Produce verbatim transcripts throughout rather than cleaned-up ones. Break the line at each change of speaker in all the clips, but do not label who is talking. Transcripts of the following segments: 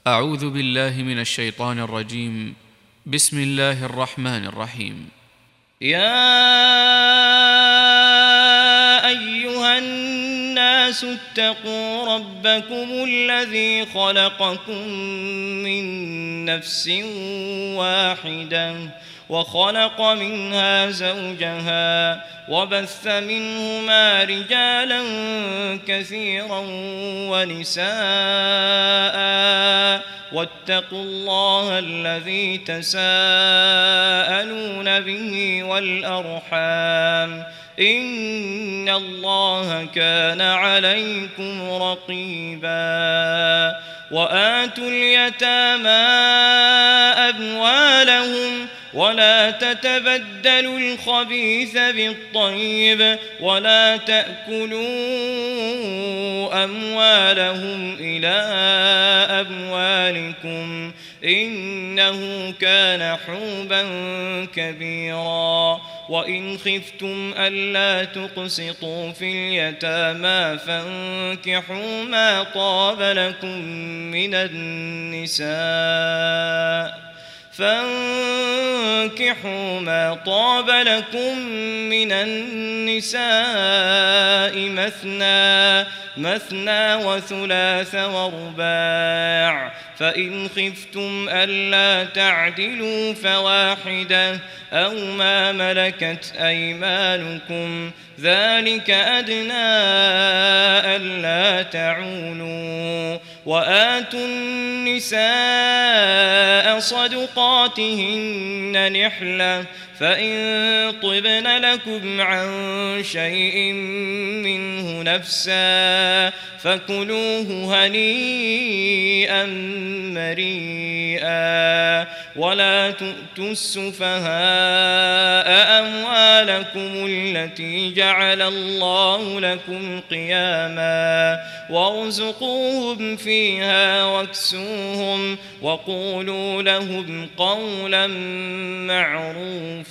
أعوذ بالله من الشيطان الرجيم. بسم الله الرحمن الرحيم.
يا أيها الناس اتقوا ربكم الذي خلقكم من نفس واحدة وخلق منها زوجها وبث منهما رجالا كثيرا ونساء واتقوا الله الذي تساءلون به والأرحام إن الله كان عليكم رقيبا. وآتوا اليتامى أموالهم ولا تتبدلوا الخبيث بالطيب ولا تأكلوا أموالهم إلى أموالكم إنه كان حوبا كبيرا. وإن خفتم ألا تقسطوا في اليتامى فانكحوا ما طاب لكم من النساء فانكحوا ما طاب لكم من النساء مثنى مثنى وثلاث ورباع فإن خفتم ألا تعدلوا فواحدة أو ما ملكت أيمانكم ذلك أدنى ألا تعولوا. وآتوا النساء صدقاتهن نحلة فإن طبن لكم عن شيء منه نفسا فكلوه هنيئا مريئا. ولا تؤتوا السفهاء أموالكم التي جعل الله لكم قياما وارزقوهم فيها واكسوهم وقولوا لهم قولا معروفا.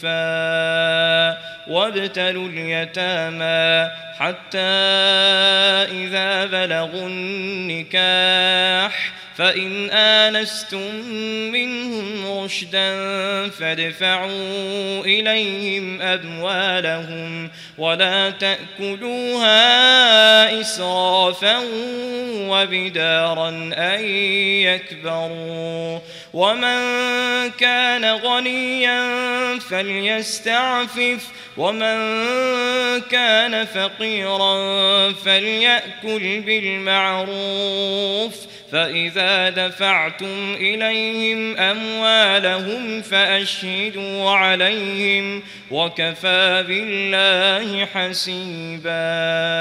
وابتلوا اليتامى حتى إذا بلغوا النكاح فإن آنستم منهم رشدا فادفعوا إليهم أموالهم ولا تأكلوها إسرافا وبدارا أن يكبروا. ومن كان غنيا فليستعفف ومن كان فقيرا فليأكل بالمعروف. فإذا دفعتم إليهم أموالهم فأشهدوا عليهم وكفى بالله حسيبا.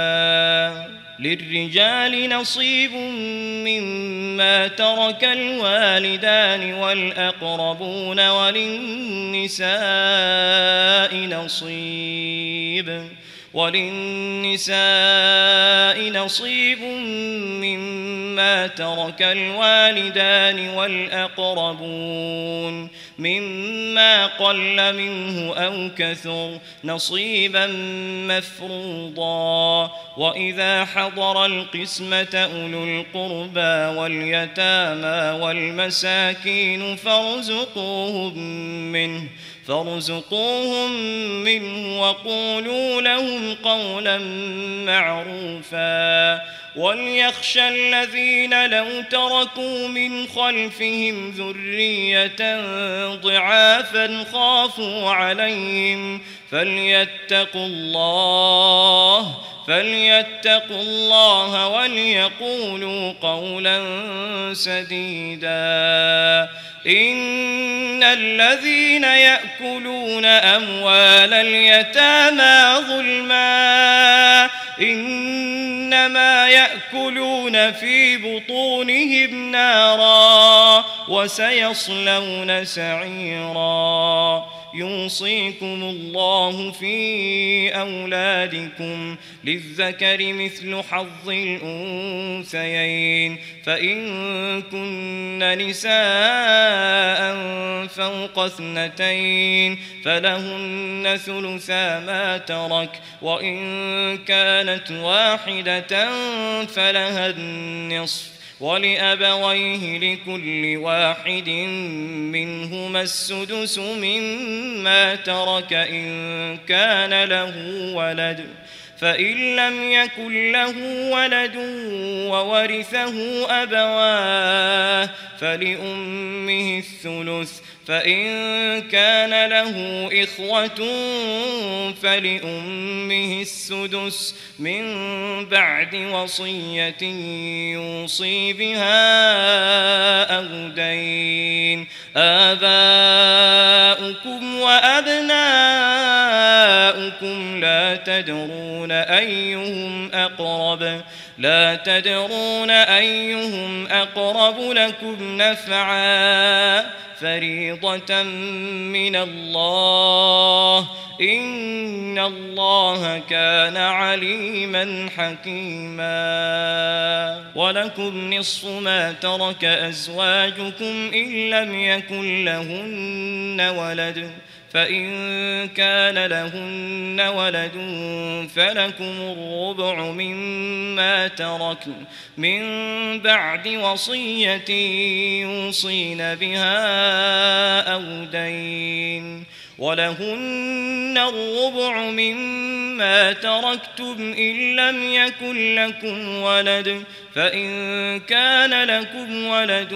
للرجال نصيب مما ترك الوالدان والأقربون وللنساء نصيب وللنساء نصيب مما ترك الوالدان والأقربون مما قل منه أو كثر نصيبا مفروضا. وإذا حضر القسمة أولو القربى واليتامى والمساكين فارزقوهم منه فارزقوهم منه وقولوا لهم قولا معروفا. وليخشى الذين لو تركوا من خلفهم ذرية ضعافا خافوا عليهم فليتقوا الله فليتقوا الله وليقولوا قولا سديدا. إن الذين يأكلون أموال اليتامى ظلما إنما يأكلون في بطونهم نارا وسيصلون سعيرا. يوصيكم الله في أولادكم للذكر مثل حظ الأنثيين فإن كن نساء فوق اثنتين فلهن ثلثا ما ترك وإن كانت واحدة فلها النصف ولأبويه لكل واحد منهما السدس مما ترك إن كان له ولد فإن لم يكن له ولد وورثه أبواه فلأمه الثلث فإن كان له إخوة فلأمه السدس من بعد وصية يوصي بها أو دين. آباؤكم وأبناؤكم لا تدرون أيهم أقرب لا تدرون أيهم أقرب لكم نفعا فريضة من الله إن الله كان عليما حكيما. ولكم نصف ما ترك أزواجكم إن لم يكن لهن ولد فإن كان لهن ولد فلكم الربع مما تركن من بعد وصية يوصين بها أو دين ولهن الربع مما تركتم إن لم يكن لكم ولد فإن كان لكم ولد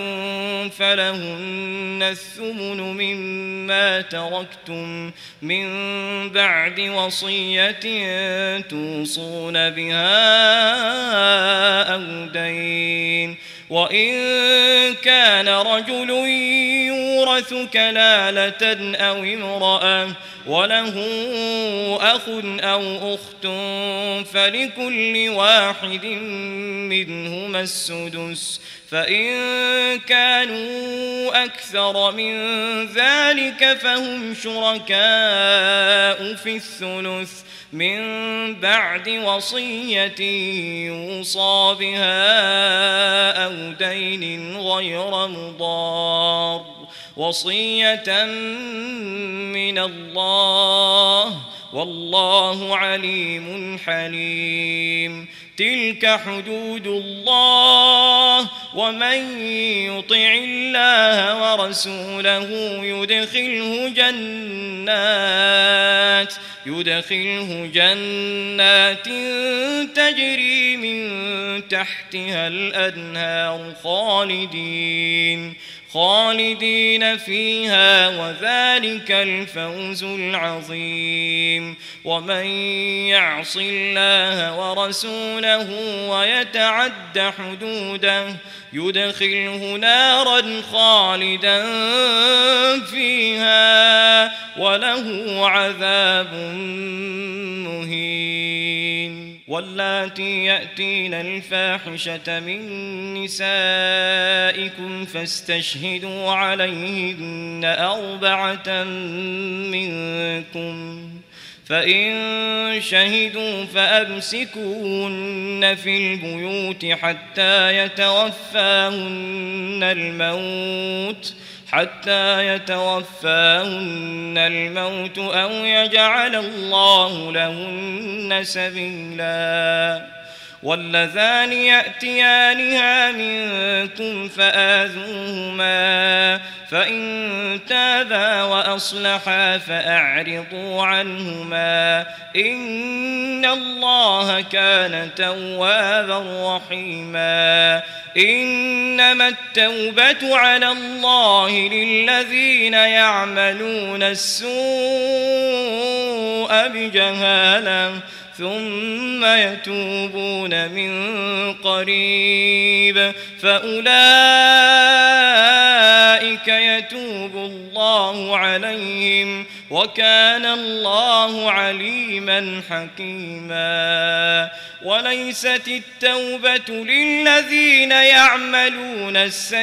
فلهن الثمن مما تركتم من بعد وصية توصون بها أو دين. وإن كان رجل يورث كلالة أو امرأة وله أخ أو أخت فلكل واحد منهما السدس فإن كانوا أكثر من ذلك فهم شركاء في الثلث من بعد وصية يوصى بها أو دين غير مضار وصية من الله والله عليم حليم. تلك حدود الله ومن يطع الله ورسوله يدخله جنات يدخله جنات تجري من تحتها الأنهار خالدين خالدين فيها وذلك الفوز العظيم. ومن يعص الله ورسوله ويتعد حدوده يدخله نارا خالدا فيها وله عذاب مهين. واللاتي يأتين الفاحشة من نسائكم فاستشهدوا عليهن أربعة منكم فإن شهدوا فأمسكوهن في البيوت حتى يتوفاهن الموت حتى يتوفاهن الموت أو يجعل الله لهن سبيلا. واللذان يأتيانها منكم فآذوهما فإن تابا وأصلحا فأعرضوا عنهما إن الله كان توابا رحيما. إنما التوبة على الله للذين يعملون السوء بجهالة ثم يتوبون من قريب فأولئك يتوب الله عليهم وكان الله عليما حكيما. وليست التوبة للذين يعملون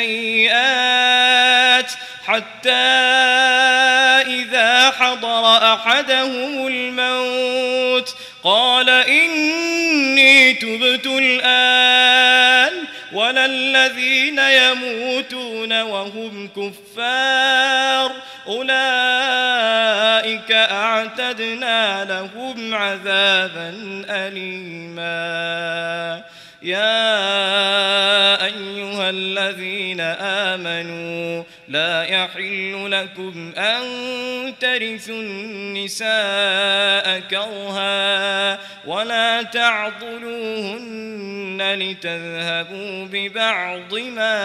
السيئات حتى إذا حضر أحدهم الموت قال إني تبت الآن ولا الذين يموتون وهم كفار أولئك أعتدنا لهم عذابا أليما. يا أيها الذين آمنوا لا يحل لكم أن ترثوا النساء كرها ولا تعضلوهن لتذهبوا ببعض ما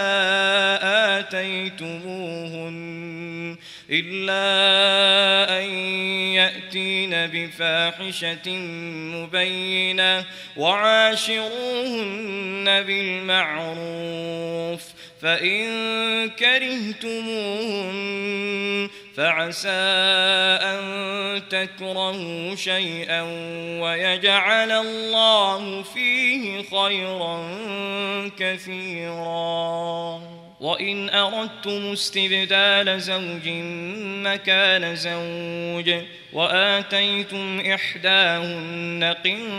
آتيتموهن إلا أن يأتين بفاحشة مبينة وعاشروهن بالمعروف فإن كرهتموهن فعسى أن تكرهوا شيئا ويجعل الله فيه خيرا كثيرا. وإن أردتم استبدال زوج مكان زوج وآتيتم إحداهن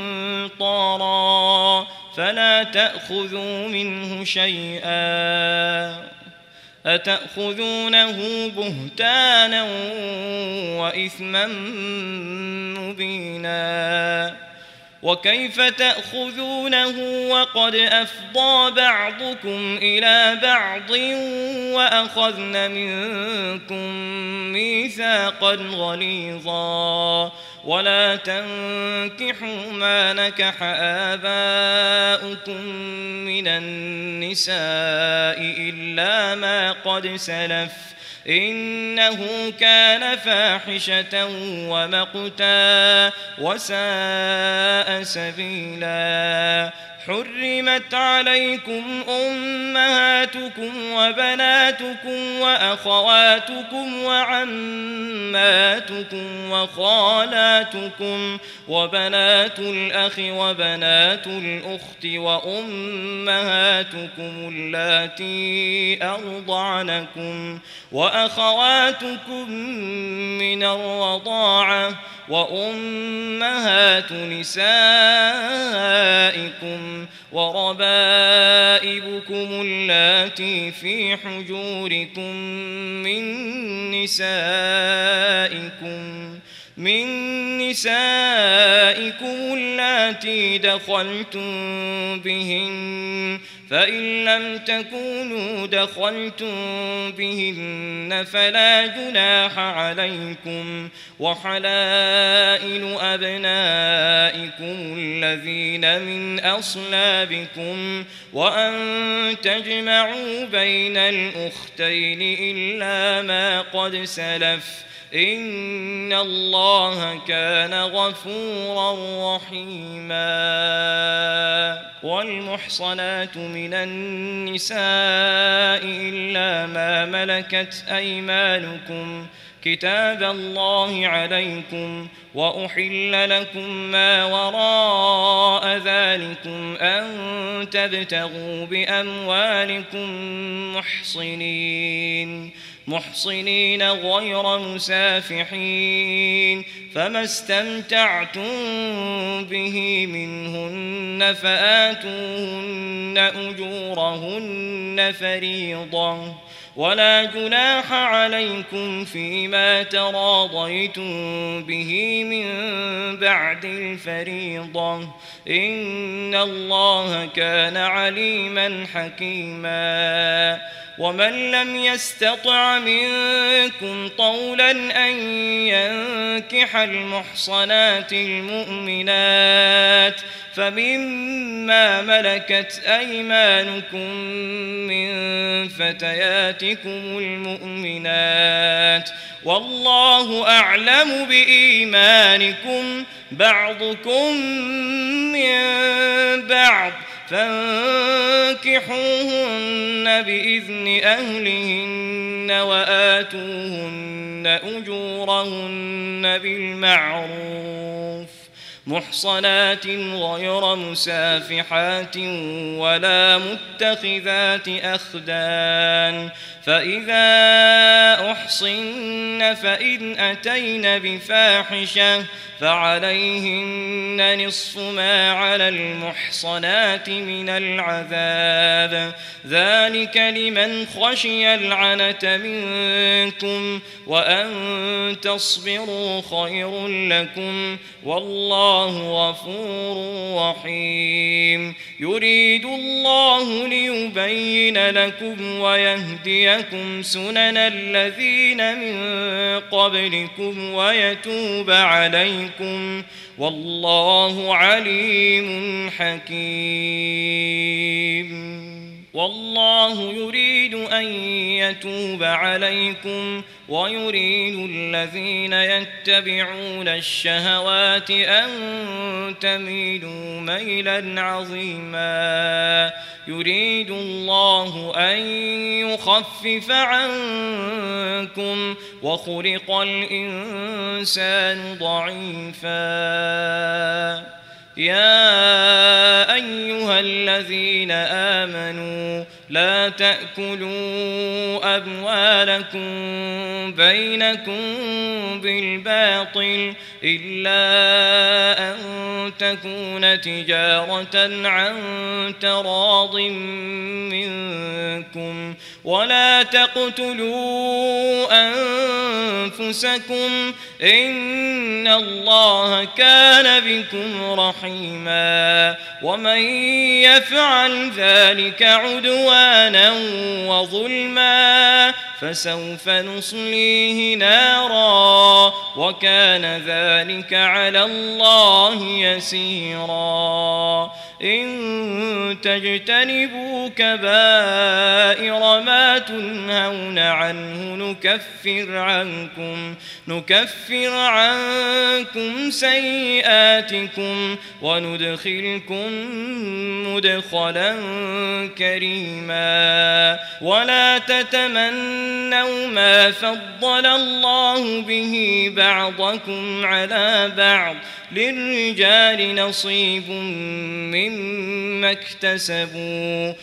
قنطارا فلا تأخذوا منه شيئا أتأخذونه بهتانا وإثما مبينا وكيف تأخذونه وقد أفضى بعضكم إلى بعض وأخذن منكم ميثاقا غليظا ولا تنكحوا ما نكح آباؤكم من النساء إلا ما قد سلف إنه كان فاحشة ومقتا وساء سبيلا. حرمت عليكم أمهاتكم وبناتكم وأخواتكم وعماتكم وخالاتكم وبنات الأخ وبنات الأخت وأمهاتكم اللاتي أرضعنكم وأخواتكم من الرضاعة وأمهات نسائكم وربائبكم اللاتي في حجوركم من نسائكم من نسائكم اللاتي دخلتم بهن فإن لم تكونوا دخلتم بهن فلا جناح عليكم وحلائل أبنائكم الذين من أصلابكم وأن تجمعوا بين الأختين إلا ما قد سلف إن الله كان غفورا رحيما. والمحصنات من النساء إلا ما ملكت أيمانكم كتاب الله عليكم وأحل لكم ما وراء ذلكم أن تبتغوا بأموالكم محصنين محصنين غير مسافحين فما استمتعتم به منهن فآتوهن أجورهن فريضة ولا جناح عليكم فيما تراضيتم به من بعد الفريضة إن الله كان عليما حكيما. ومن لم يستطع منكم طولا أن ينكح المحصنات المؤمنات فمما ملكت أيمانكم من فتياتكم المؤمنات والله أعلم بإيمانكم بعضكم من بعض فانكحوهن بإذن أهلهن وآتوهن أجورهن بالمعروف محصنات غير مسافحات ولا متخذات أخدان فإذا أحصن فإن أتين بفاحشة فعليهن نصف ما على المحصنات من العذاب ذلك لمن خشي العنة منكم وأن تصبروا خير لكم والله والله غفور رحيم يريد الله ليبين لكم ويهديكم سنن الذين من قبلكم ويتوب عليكم والله عليم حكيم والله يريد أن يتوب عليكم ويريد الذين يتبعون الشهوات أن تميلوا ميلا عظيما يريد الله أن يخفف عنكم وخلق الإنسان ضعيفا يا أيها الذين آمنوا لا تأكلوا أموالكم بينكم بالباطل إلا أن تكون تجارة عن تراض منكم ولا تقتلوا أنفسكم إن الله كان بكم رحيما ومن يفعل ذلك عدوانا وظلما فسوف نصليه نارا وكان ذلك على الله يسيرا إن تجتنبوا كبائر ما تنهون عنه نكفر عنكم نكفر عنكم سيئاتكم وندخلكم مدخلا كريما ولا تتمنوا ما فضل الله به بعضكم على بعض للرجال نصيب مما اكتسبوا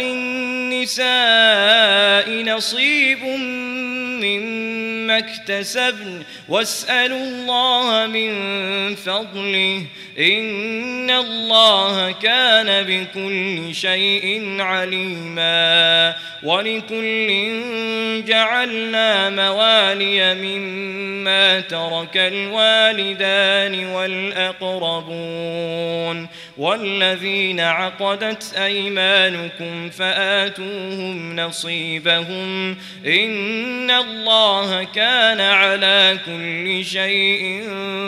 وللنساء نصيب مما اكتسبن واسألوا الله من فضله إن الله كان بكل شيء عليما ولكل جعلنا موالي مما ترك الوالدان والأقربون والذين عقدت أيمانكم فآتوهم نصيبهم إن الله كان على كل شيء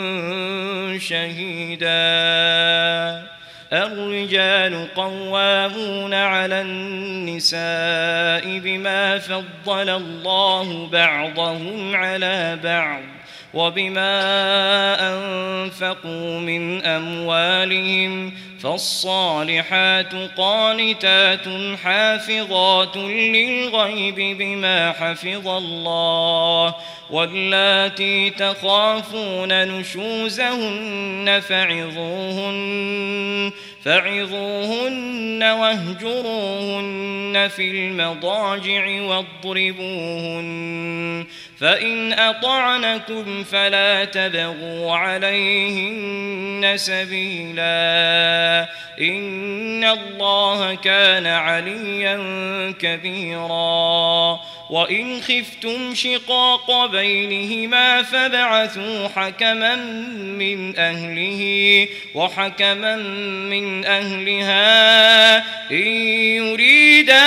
شهيدا الرجال قوامون على النساء بما فضل الله بعضهم على بعض وبما أنفقوا من أموالهم فالصالحات قانتات حافظات للغيب بما حفظ الله واللاتي تخافون نشوزهن فعظوهن فعظوهن واهجروهن في المضاجع واضربوهن فإن أطعنكم فلا تبغوا عليهن سبيلا إن الله كان عليا كبيرا وإن خفتم شقاق بينهما فابعثوا حكما من أهله وحكما من أهلها إن يريدا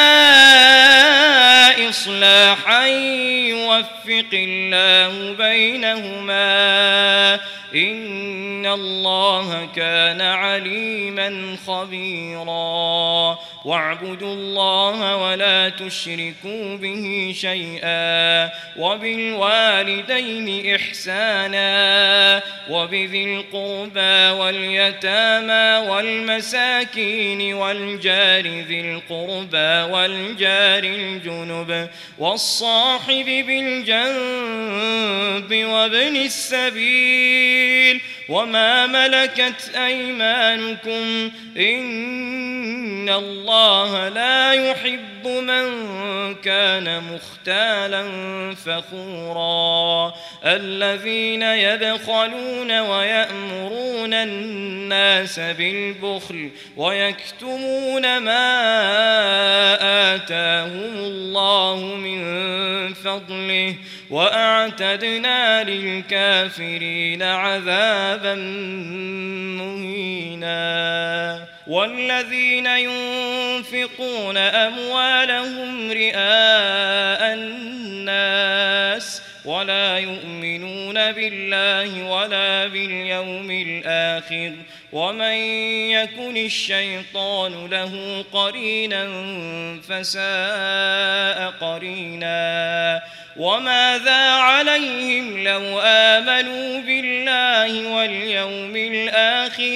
إصلاحا يوفق الله بينهما إن الله كان عليما خبيرا واعبدوا الله ولا تشركوا به شيئا وبالوالدين إحسانا وبذي القربى واليتامى والمساكين والجار ذي القربى والجار الجنب والصاحب بالجنب وابن السبيل وما ملكت أيمانكم إن الله لا يحب من كان مختالا فخورا الذين يبخلون ويأمرون الناس بالبخل ويكتمون ما آتاهم الله من فضله وأعتدنا للكافرين عذابا مهينا. والذين ينفقون أموالهم رئاء الناس ولا يؤمنون بالله ولا باليوم الآخر ومن يكن الشيطان له قرينا فساء قرينا. وماذا عليهم لو آمنوا بالله واليوم الآخر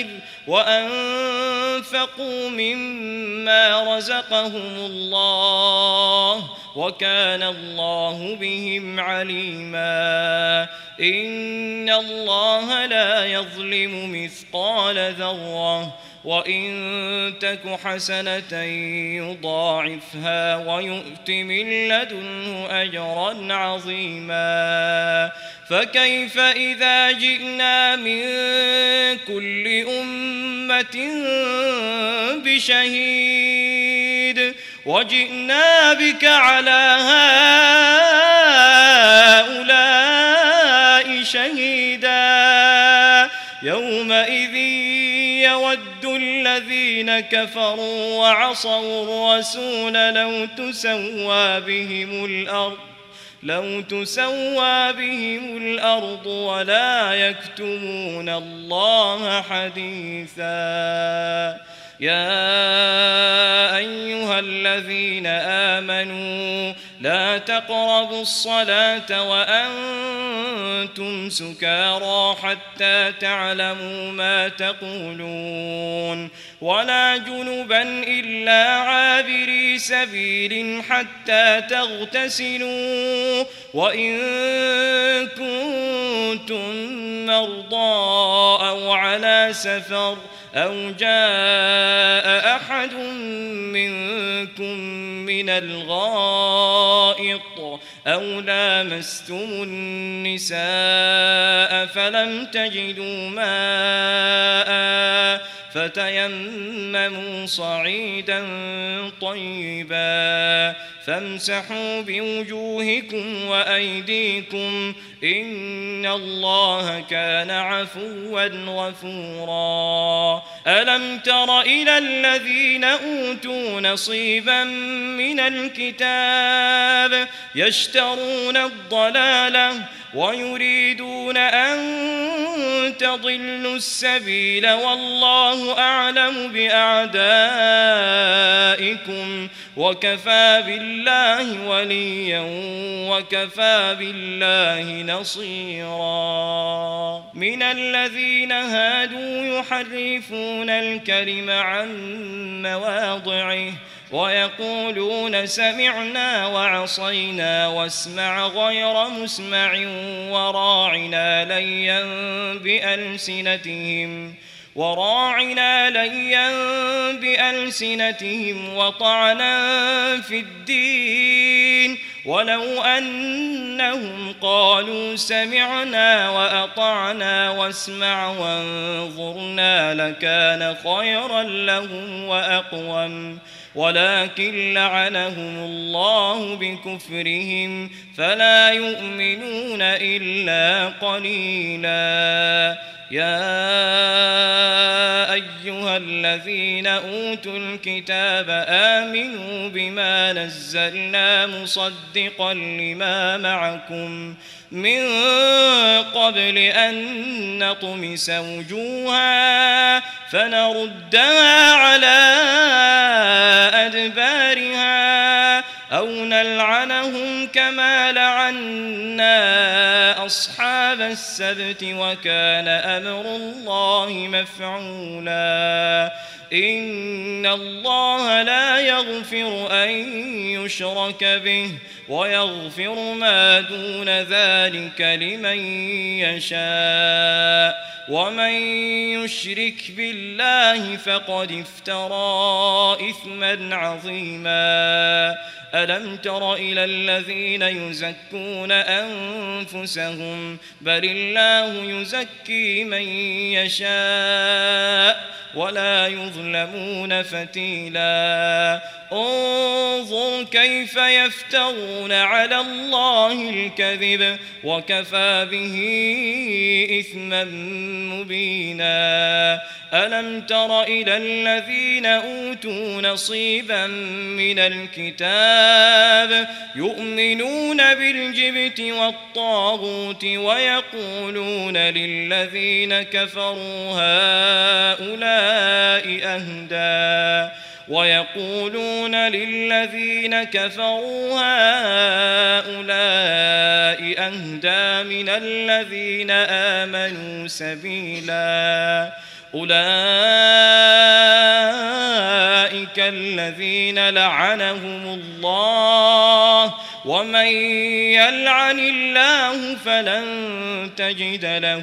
وأنفقوا مما رزقهم الله وكان الله بهم عليما. إن الله لا يظلم مثقال ذرة وإن تك حسنة يضاعفها ويؤت من لدنه أجرا عظيما. فكيف إذا جئنا من كل أمة بشهيد وجئنا بك على هؤلاء شهيدا. يومئذ يود الذين كفروا وعصوا الرسول لو تسوى بهم الأرض لو تسوى بهم الأرض ولا يكتمون الله حديثا. يا أيها الذين آمنوا لا تقربوا الصلاة وأنتم سكارى حتى تعلموا ما تقولون ولا جنبا إلا عابري سبيل حتى تغتسلوا وإن كنتم مرضى أو على سفر أو جاء أحد منكم من الغائط أو لامستم النساء فلم تجدوا ماء فتيمموا صعيدا طيبا فامسحوا بوجوهكم وأيديكم إن الله كان عفوا غفورا. ألم تر إلى الذين أوتوا نصيبا من الكتاب يشترون الضلالة ويريدون أن تضلوا السبيل والله أعلم بأعدائكم وكفى بالله وليا وكفى بالله نصيرا. من الذين هادوا يحرفون الكلم عن مواضعه ويقولون سمعنا وعصينا واسمع غير مسمع وراعنا ليا بألسنتهم وراعنا ليا بألسنتهم وطعنا في الدين ولو أنهم قالوا سمعنا وأطعنا واسمع وانظرنا لكان خيرا لهم وأقوم ولكن لعنهم الله بكفرهم فلا يؤمنون إلا قليلا. يا أيها الذين أوتوا الكتاب آمنوا بما نزلنا مصدقا لما معكم من قبل أن نطمس وجوها فنردها على أدبارها أو نلعنهم كما لعنا أصحاب السبت وكان أمر الله مفعولا. إن الله لا يغفر أن يشرك به ويغفر ما دون ذلك لمن يشاء ومن يشرك بالله فقد افترى إثما عظيما. ألم تر إلى الذين يزكون أنفسهم بل الله يزكي من يشاء ولا يظلمون فتيلا انظر كيف يفترون على الله الكذب وكفى به إثما مبينا ألم تر إلى الذين أوتوا نصيبا من الكتاب يؤمنون بالجبت والطاغوت ويقولون للذين كفروا هؤلاء أهدى ويقولون للذين كفروا هؤلاء أهدى من الذين آمنوا سبيلا أولئك الذين لعنهم الله ومن يلعن الله فلن تجد له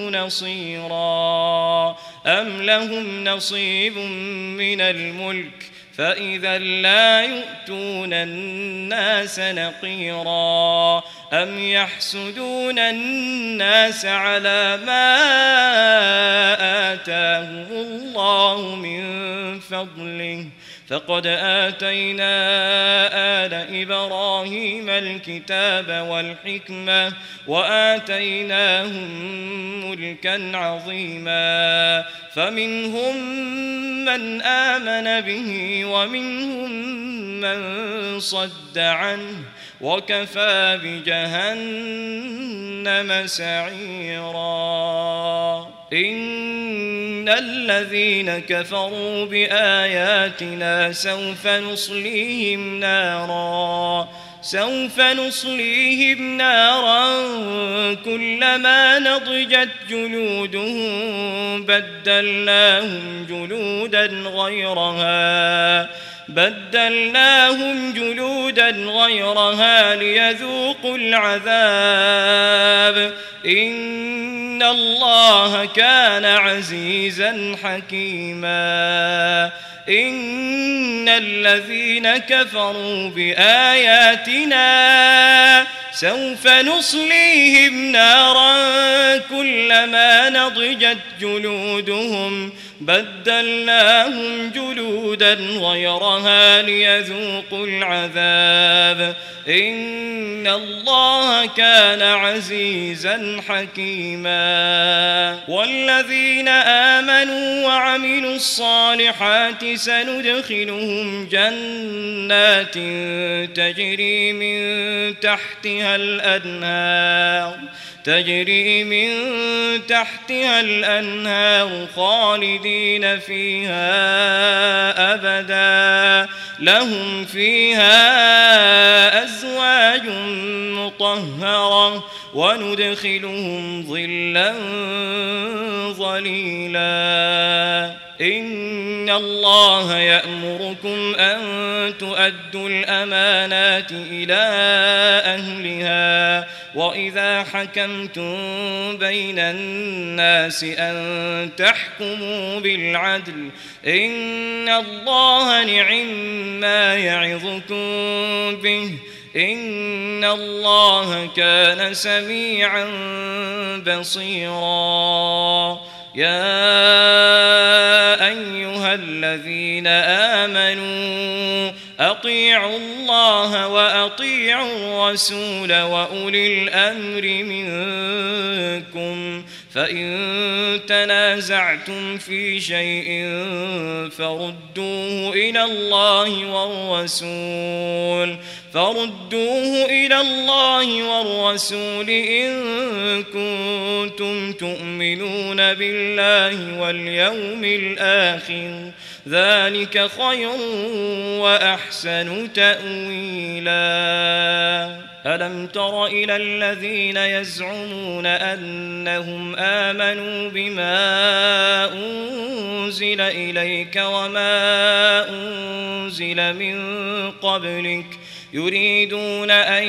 نصيرا أم لهم نصيب من الملك فإذا لا يؤتون الناس نقيرا أم يحسدون الناس على ما آتاهم الله من فضله فقد آتينا آل إبراهيم الكتاب والحكمة وآتيناهم ملكا عظيما فمنهم من آمن به ومنهم من صد عنه وكفى بجهنم سعيرا إن الذين كفروا بآياتنا سوف نصليهم نارا سوف نصليهم نارا كلما نضجت جلودهم بدلناهم جلودا غيرها بدلناهم جلودا غيرها ليذوقوا العذاب إن الله كان عزيزا حكيما إن الذين كفروا بآياتنا سوف نصليهم نارا كلما نضجت جلودهم بدلناهم جلودا غيرها ليذوقوا العذاب إن الله كان عزيزا حكيما والذين آمنوا وعملوا الصالحات سندخلهم جنات تجري من تحتها الأنهار تجري من تحتها الأنهار خالدين فيها أبدا لهم فيها أزواج مطهرة وندخلهم ظلا ظليلا إن الله يأمركم أن تؤدوا الأمانات إلى أهلها وإذا حكمتم بين الناس أن تحكموا بالعدل إن الله نعم ما يعظكم به إن الله كان سميعا بصيرا يا أيها الذين آمنوا أطيعوا الله وأطيعوا الرسول وأولي الأمر منكم فإن تنازعتم في شيء فردوه إلى الله والرسول فردوه إلى الله والرسول إن كنتم تؤمنون بالله واليوم الآخر ذلك خير وأحسن تأويلا ألم تر إلى الذين يزعمون أنهم آمنوا بما أنزل إليك وما أنزل من قبلك يريدون أن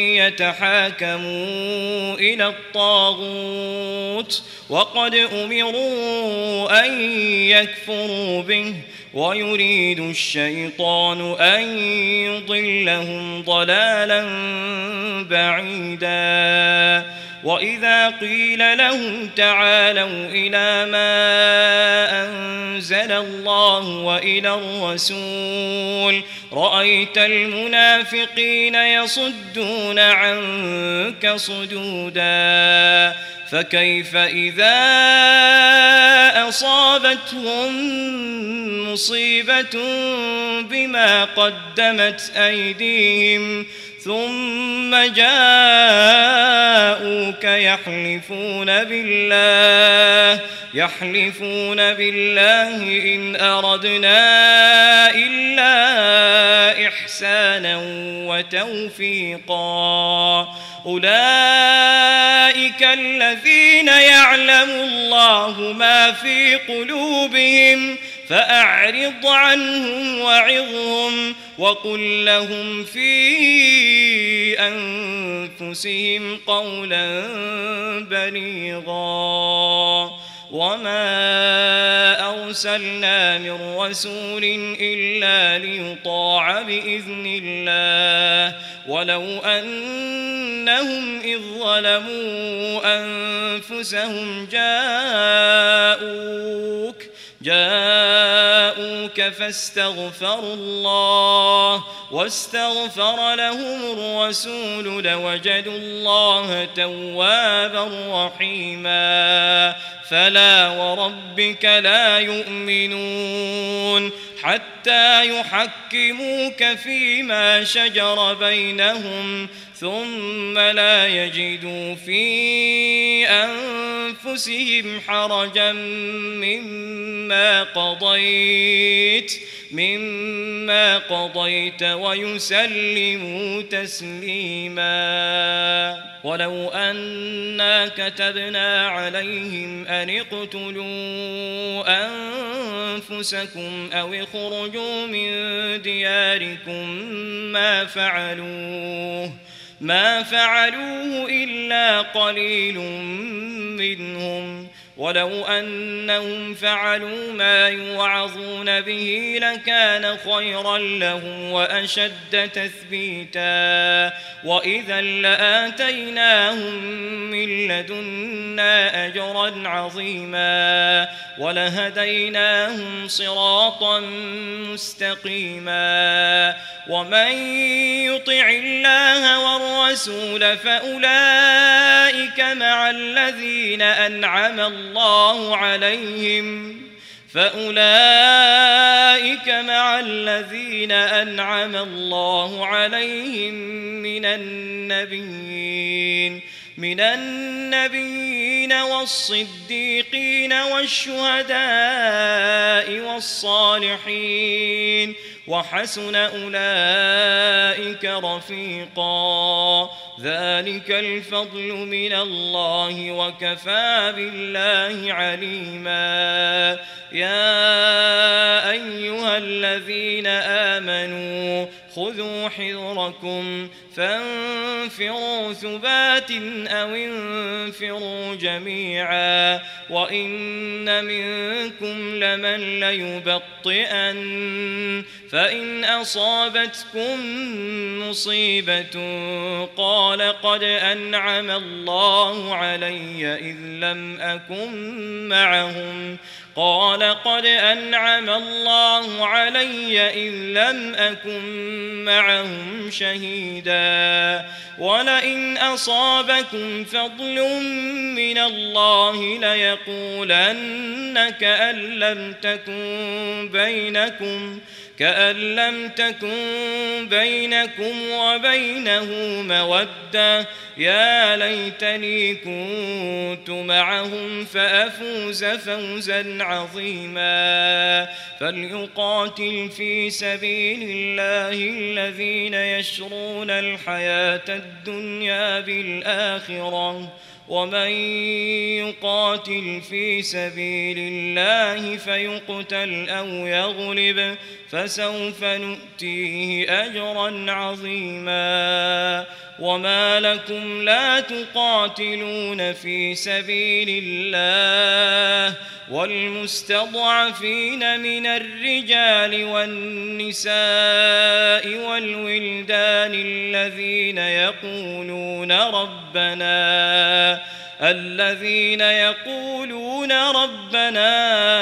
يتحاكموا إلى الطاغوت وقد أمروا أن يكفروا به ويريد الشيطان أن يضلهم ضلالا بعيدا وإذا قيل لهم تعالوا إلى ما أنزل الله وإلى الرسول رأيت المنافقين يصدون عنك صدودا فكيف إذا أصابتهم مصيبة بما قدمت أيديهم ثم جاءوك يحلفون بالله يحلفون بالله إن أردنا إلا إحسانا وتوفيقا أولئك الذين يعلم الله ما في قلوبهم فأعرض عنهم وعظهم وقل لهم في أنفسهم قولا بليغا وما أرسلنا من رسول إلا ليطاع بإذن الله ولو أنهم إذ ظلموا أنفسهم جاءوك جاءوك فاستغفروا الله واستغفر لهم الرسول لوجدوا الله توابا رحيما فلا وربك لا يؤمنون حتى يحكموك فيما شجر بينهم ثم لا يجدوا في أنفسهم حرجا مما قضيت مما قضيت ويسلموا تسليما ولو أنا كتبنا عليهم أن اقتلوا أنفسكم أو اخرجوا من دياركم ما فعلوه ما فعلوه إلا قليل منهم ولو أنهم فعلوا ما يوعظون به لكان خيرا لهم وأشد تثبيتا وإذا لآتيناهم من لدنا أجرا عظيما ولهديناهم صراطا مستقيما ومن يطع الله والرسول فأولئك مع الذين أنعم الله عليهم فأولئك مع الذين أنعم الله عليهم من النبيين من النبيين والصديقين والشهداء والصالحين وحسن أولئك رفيقا ذلك الفضل من الله وكفى بالله عليما يا أيها الذين آمنوا خذوا حذركم فانفروا ثبات أو انفروا جميعا وإن منكم لمن ليبطئن فإن أصابتكم مصيبة قال قد أنعم الله علي إذ لم أكن معهم قال قد أنعم الله علي إذ لم أكن معهم شهيدا ولئن أصابكم فضل من الله ليقولن كأن لم تكن بينكم كأن لم تكن بينكم وبينه مودة يا ليتني كنت معهم فأفوز فوزا عظيما فليقاتل في سبيل الله الذين يشرون الحياة الدنيا بالآخرة ومن يقاتل في سبيل الله فيقتل أو يغلب فسوف نؤتيه أجرا عظيما وما لكم لا تقاتلون في سبيل الله والمستضعفين من الرجال والنساء والولدان الذين يقولون ربنا الذين يقولون ربنا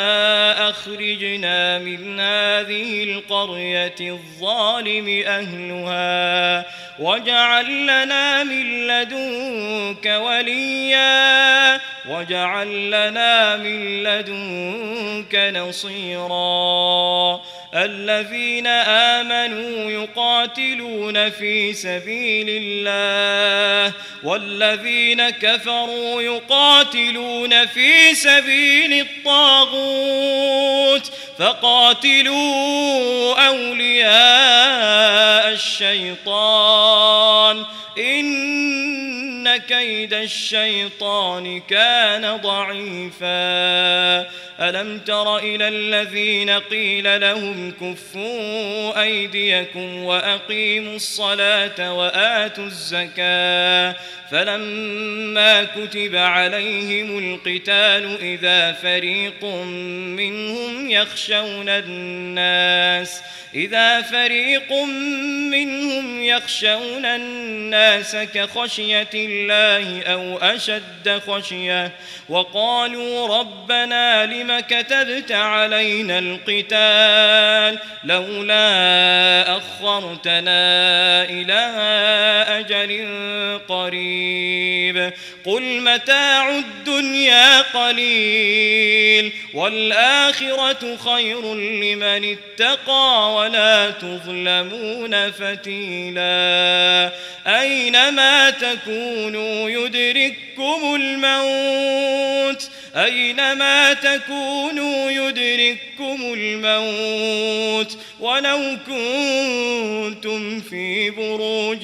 أخرجنا من هذه القرية الظالم أهلها واجعل لنا من لدنك وليا واجعل لنا من لدنك نصيرا الذين آمنوا يقاتلون في سبيل الله والذين كفروا يقاتلون في سبيل الطاغوت فقاتلوا أولياء الشيطان إن كيد الشيطان كان ضعيفا ألم تر إلى الذين قيل لهم كفوا أيديكم وأقيموا الصلاة وآتوا الزكاة فلما كتب عليهم القتال إذا فريق منهم يخشون الناس إذا فريق منهم يخشون الناس كخشية الله أو أشد خشية وقالوا ربنا لم كتبت علينا القتال لولا أخرتنا إلى أجل قريب قل متاع الدنيا قليل والآخرة خير لمن اتقى ولا تظلمون فتيلا أينما تكونوا يدرككم الموت أينما تكونوا يدرككم الموت ولو كنتم في بروج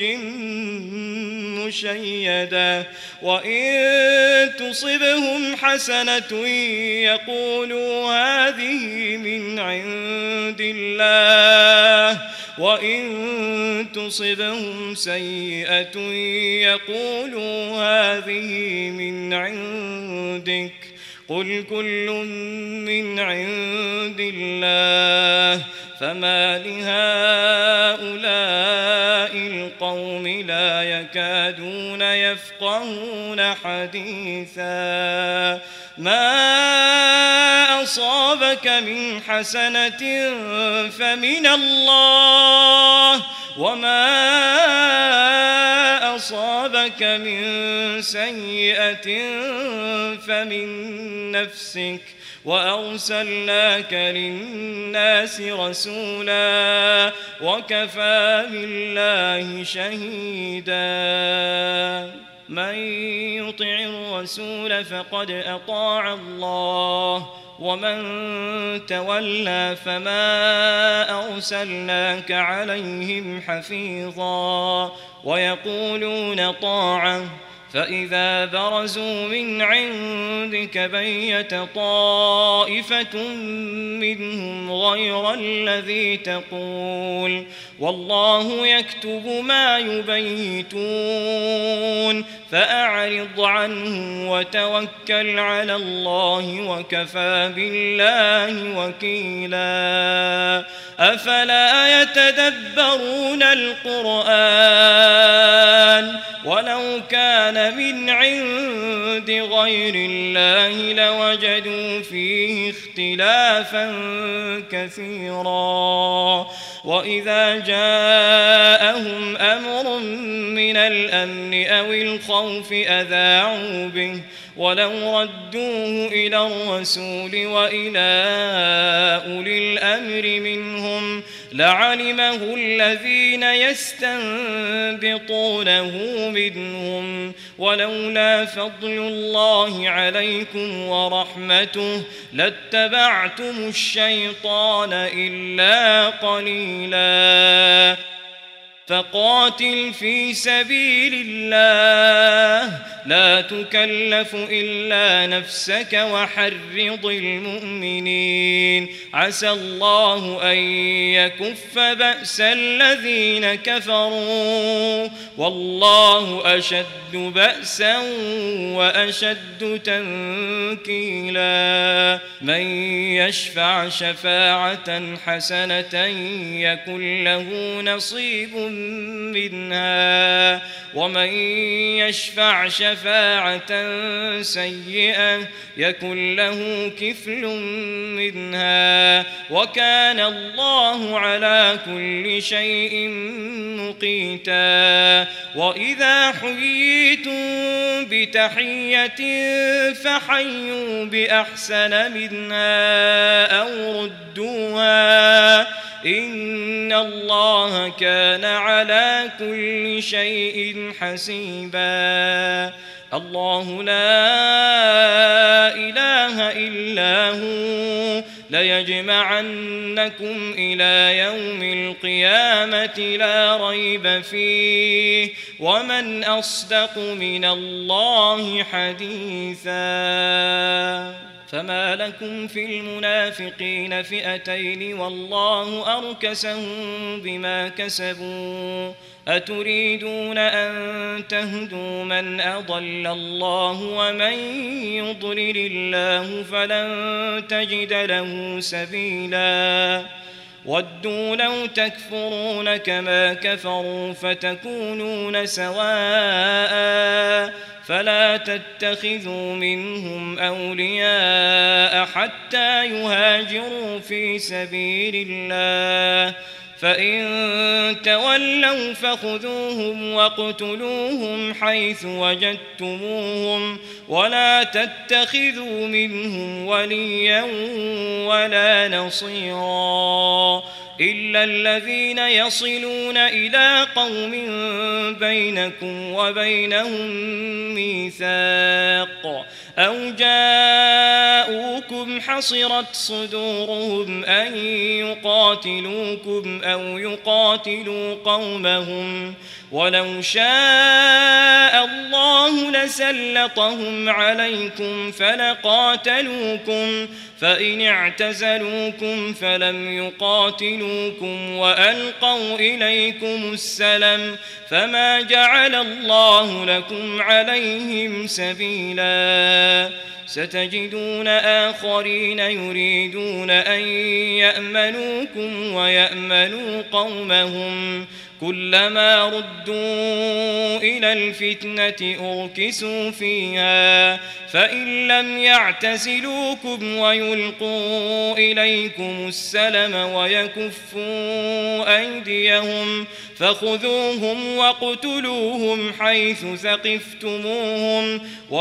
مشيدة وإن تصبهم حسنة يقولوا هذه من عند الله وإن تصبهم سيئة يقولوا هذه من عندك قل كل من عند الله فما لهؤلاء القوم لا يكادون يفقهون حديثا ما أصابك من حسنة فمن الله وما أصابك من سيئة فمن نفسك وأرسلناك للناس رسولا وكفى بالله شهيدا من يطع الرسول فقد أطاع الله ومن تولى فما أرسلناك عليهم حفيظا ويقولون طاعة فإذا برزوا من عندك بيت طائفة منهم غير الذي تقول والله يكتب ما يبيتون فأعرض عنهم وتوكل على الله وكفى بالله وكيلا أفلا يتدبرون القرآن ولو كان من عند غير الله لوجدوا فيه اختلافا كثيرا وإذا جاءهم أمر من الأمن أو الخوف أذاعوا به ولو ردوه إلى الرسول وإلى أولي الأمر منهم لعلمه الذين يستنبطونه منهم ولولا فضل الله عليكم ورحمته لاتبعتم الشيطان إلا قليلا فقاتل في سبيل الله لا لا تكلف إلا نفسك وحرض المؤمنين عسى الله أن يكف بأس الذين كفروا والله أشد بأسا وأشد تنكيلا من يشفع شفاعة حسنة يكن له نصيب منها ومن يشفع شفاعة سيئة يكن له كفل منها وكان الله على كل شيء مقيتا وإذا حييتم بتحية فحيوا بأحسن منها أو ردوها إن الله كان على كل شيء حسيبا الله لا إله إلا هو ليجمعنكم إلى يوم القيامة لا ريب فيه ومن أصدق من الله حديثا فما لكم في المنافقين فئتين والله أركسهم بما كسبوا أتريدون أن تهدوا من أضل الله ومن يضلل الله فلن تجد له سبيلا ودوا لو تكفرون كما كفروا فتكونون سواء فلا تتخذوا منهم أولياء حتى يهاجروا في سبيل الله فإن تولوا فخذوهم واقتلوهم حيث وجدتموهم ولا تتخذوا منهم وليا ولا نصيرا إلا الذين يصلون إلى قوم بينكم وبينهم ميثاق أو جاءوكم حصرت صدورهم أن يقاتلوكم أو يقاتلوا قومهم ولو شاء الله لسلطهم عليكم فلقاتلوكم فإن اعتزلوكم فلم يقاتلوكم وألقوا إليكم السلم فما جعل الله لكم عليهم سبيلا ستجدون آخرين يريدون أن يأمنوكم ويأمنوا قومهم كلما ردوا إلى الفتنة أركسوا فيها فإن لم يعتزلوكم ويلقوا إليكم السلم ويكفوا أيديهم فخذوهم واقتلوهم حيث ثقفتموهم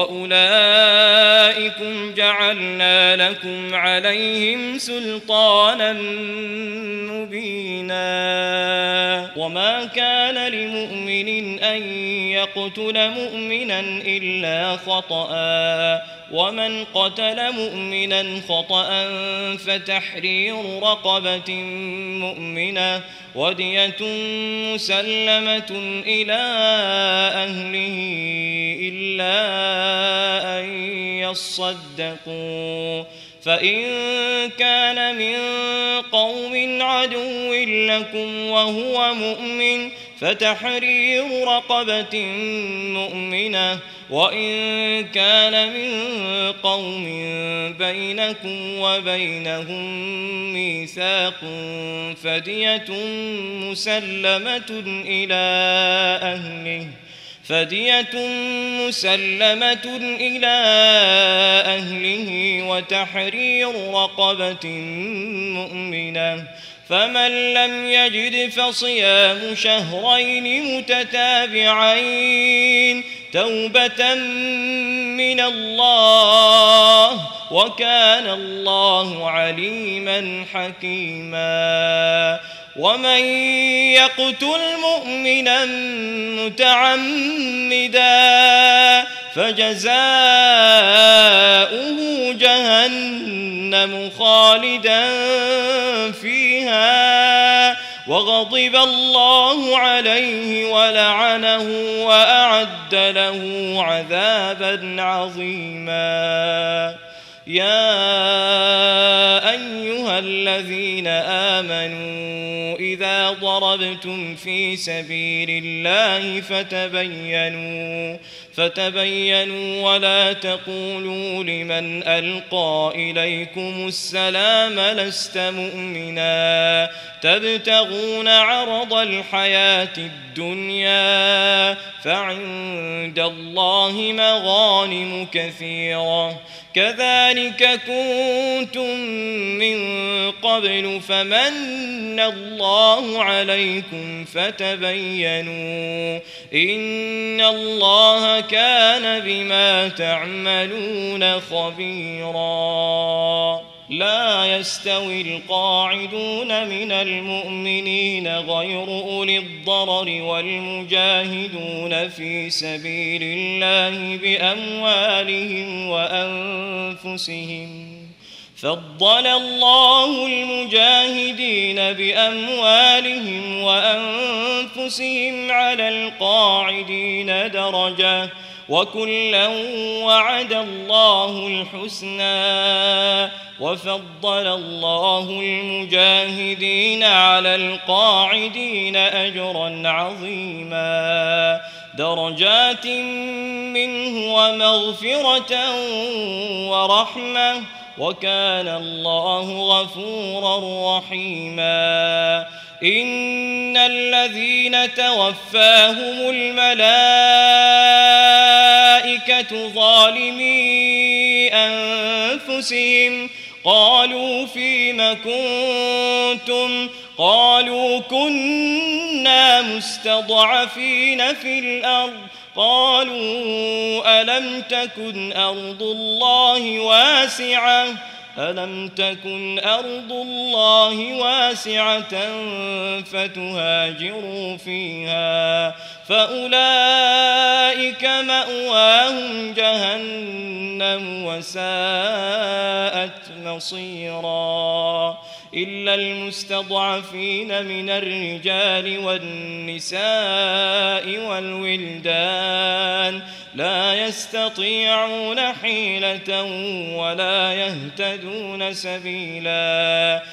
وأولئكم جعلنا لكم عليهم سلطانا مبينا وما كان لمؤمن أن يقتل مؤمنا إلا خطأ ومن قتل مؤمنا خطأ فتحرير رقبة مؤمنة ودية مسلمة إلى أهله إلا أن يصدقوا فإن كان من قوم عدو لكم وهو مؤمن فتحرير رقبة مؤمنة وإن كان من قوم بينكم وبينهم ميثاق فدية مسلمة إلى أهله فدية مسلمة إلى أهله وتحرير رقبة مؤمنة فمن لم يجد فصيام شهرين متتابعين توبة من الله وكان الله عليما حكيما ومن يقتل مؤمنا متعمدا فجزاؤه جهنم خالدا فيها وغضب الله عليه ولعنه وأعد له عذابا عظيما. يا أيها الذين آمنوا إذا ضربتم في سبيل الله فتبينوا فتبينوا ولا تقولوا لمن ألقى إليكم السلام لست مؤمنا تبتغون عرض الحياة الدنيا فعند الله مغانم كثيرة كذلك كنتم من قبل فمن الله عليكم فتبينوا إن الله كان بما تعملون خبيرا. لا يستوي القاعدون من المؤمنين غير أولي الضرر والمجاهدون في سبيل الله بأموالهم وأنفسهم فضل الله المجاهدين بأموالهم وأنفسهم على القاعدين درجة وكلا وعد الله الحسنى وفضل الله المجاهدين على القاعدين أجرا عظيما درجات منه ومغفرة ورحمة وكان الله غفورا رحيما. إن الذين توفاهم الملائكة ظالمي أنفسهم قالوا فيم كنتم قالوا كنا مستضعفين في الأرض قالوا ألم تكن أرض الله واسعة ألم تكن أرض الله واسعة فتهاجروا فيها فأولئك مأواهم جهنم وساءت مصيرا. إلا المستضعفين من الرجال والنساء والولدان لا يستطيعون حيلة ولا يهتدون سبيلا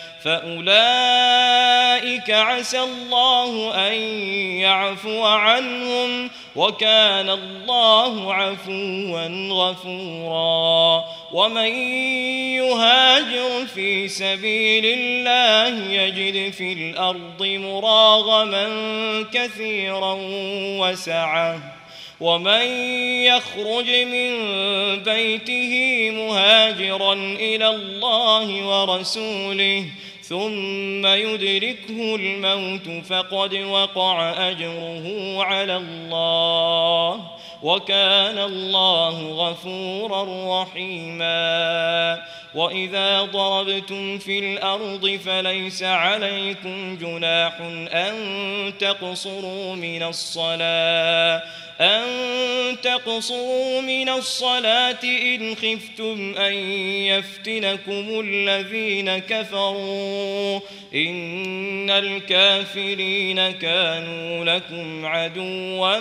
فأولئك عسى الله أن يعفو عنهم وكان الله عفوا غفورا. ومن يهاجر في سبيل الله يجد في الأرض مراغما كثيرا وسعة ومن يخرج من بيته مهاجرا إلى الله ورسوله ثم يدركه الموت فقد وقع أجره على الله وكان الله غفورا رحيما. وإذا ضربتم في الأرض فليس عليكم جناح أن تقصروا من الصلاة أن تقصروا من الصلاة إن خفتم أن يفتنكم الذين كفروا إن الكافرين كانوا لكم عدوا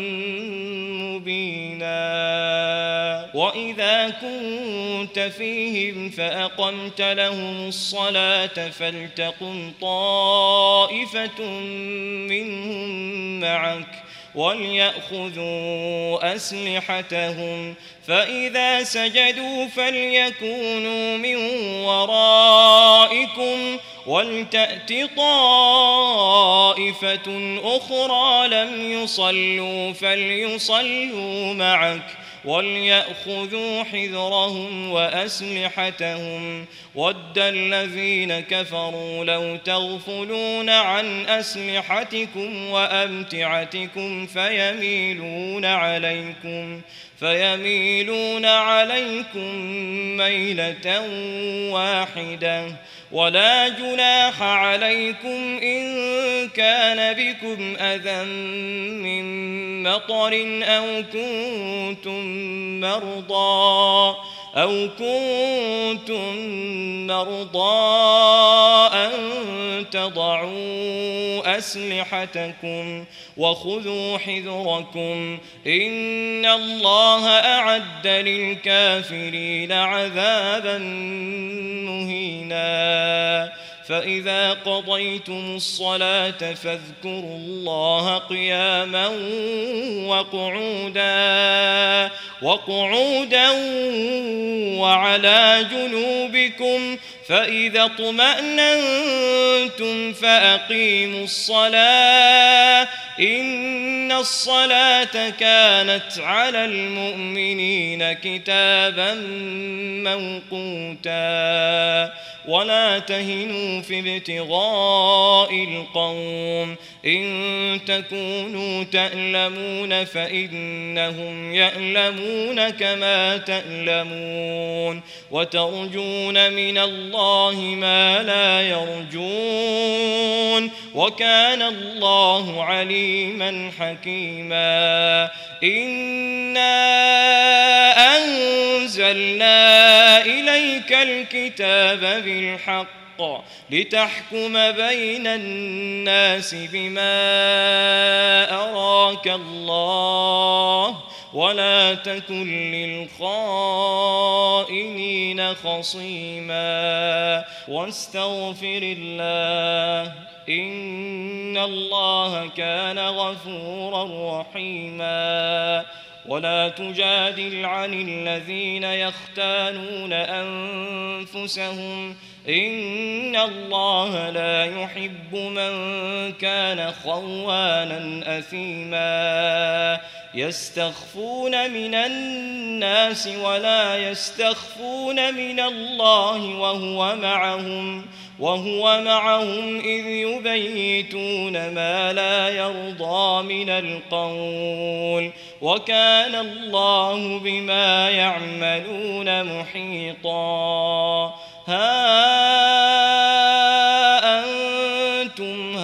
مبينا. وإذا كنت فيهم فأقمت لهم الصلاة فلتقم طائفة منهم معك وليأخذوا أسلحتهم فإذا سجدوا فليكونوا من ورائكم ولتأت طائفة أخرى لم يصلوا فليصلوا معك وليأخذوا حذرهم وأسلحتهم ود الذين كفروا لو تغفلون عن أسلحتكم وأمتعتكم فيميلون عليكم فيميلون عليكم ميلة واحدة ولا جناح عليكم إن كان بكم أذى من مطر أو كنتم مرضى أو كنتم مرضى أن تضعوا أسلحتكم وخذوا حذركم إن الله أعد للكافرين عذابا مهينا فإذا قضيتم الصلاة فاذكروا الله قياما وقعودا وقعودا وعلى جنوبكم فإذا اطمأننتم فأقيموا الصلاة إن الصلاة كانت على المؤمنين كتابا موقوتا ولا تهنوا في ابتغاء القوم إن تكونوا تألمون فإنهم يألمون كما تألمون وترجون من الله ما لا يرجون وكان الله عليما حكيما إنا أنزلنا إليك الكتاب بالحق لتحكم بين الناس بما أراك الله ولا تكن للخائنين خصيما واستغفر الله إن الله كان غفورا رحيما ولا تجادل عن الذين يختانون أنفسهم إن الله لا يحب من كان خوانا أثيما يستخفون من الناس ولا يستخفون من الله وهو معهم وهو معهم إذ يبيتون ما لا يرضى من القول وكان الله بما يعملون محيطا ها أنتم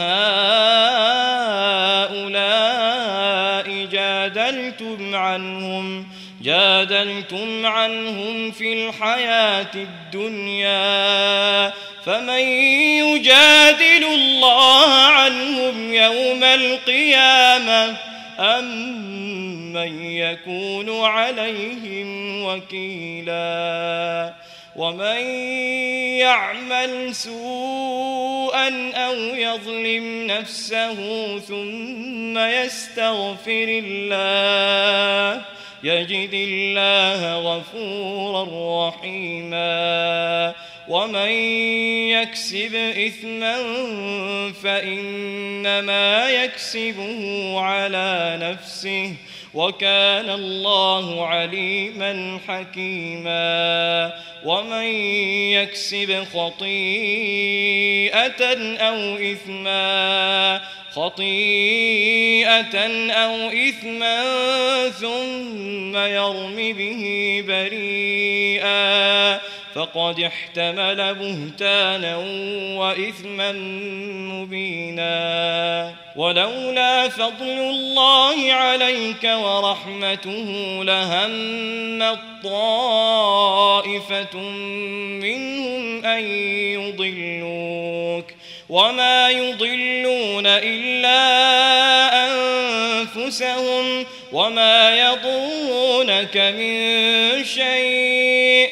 هؤلاء جادلتم عنهم جادلتم عنهم في الحياة الدنيا فمن يجادل الله عنهم يوم القيامة أم من يكون عليهم وكيلا ومن يعمل سوءا أو يظلم نفسه ثم يستغفر الله يجد الله غفورا رحيما ومن يكسب إثما فإنما يكسبه على نفسه وكان الله عليما حكيما ومن يكسب خطيئة أو إثما خطيئة أو إثما ثم يرم به بريئا فقد احتمل بهتانا وإثما مبينا ولولا فضل الله عليك ورحمته لهمت طائفة منهم أن يضلوك وما يضلون إلا أنفسهم وما يضرونك من شيء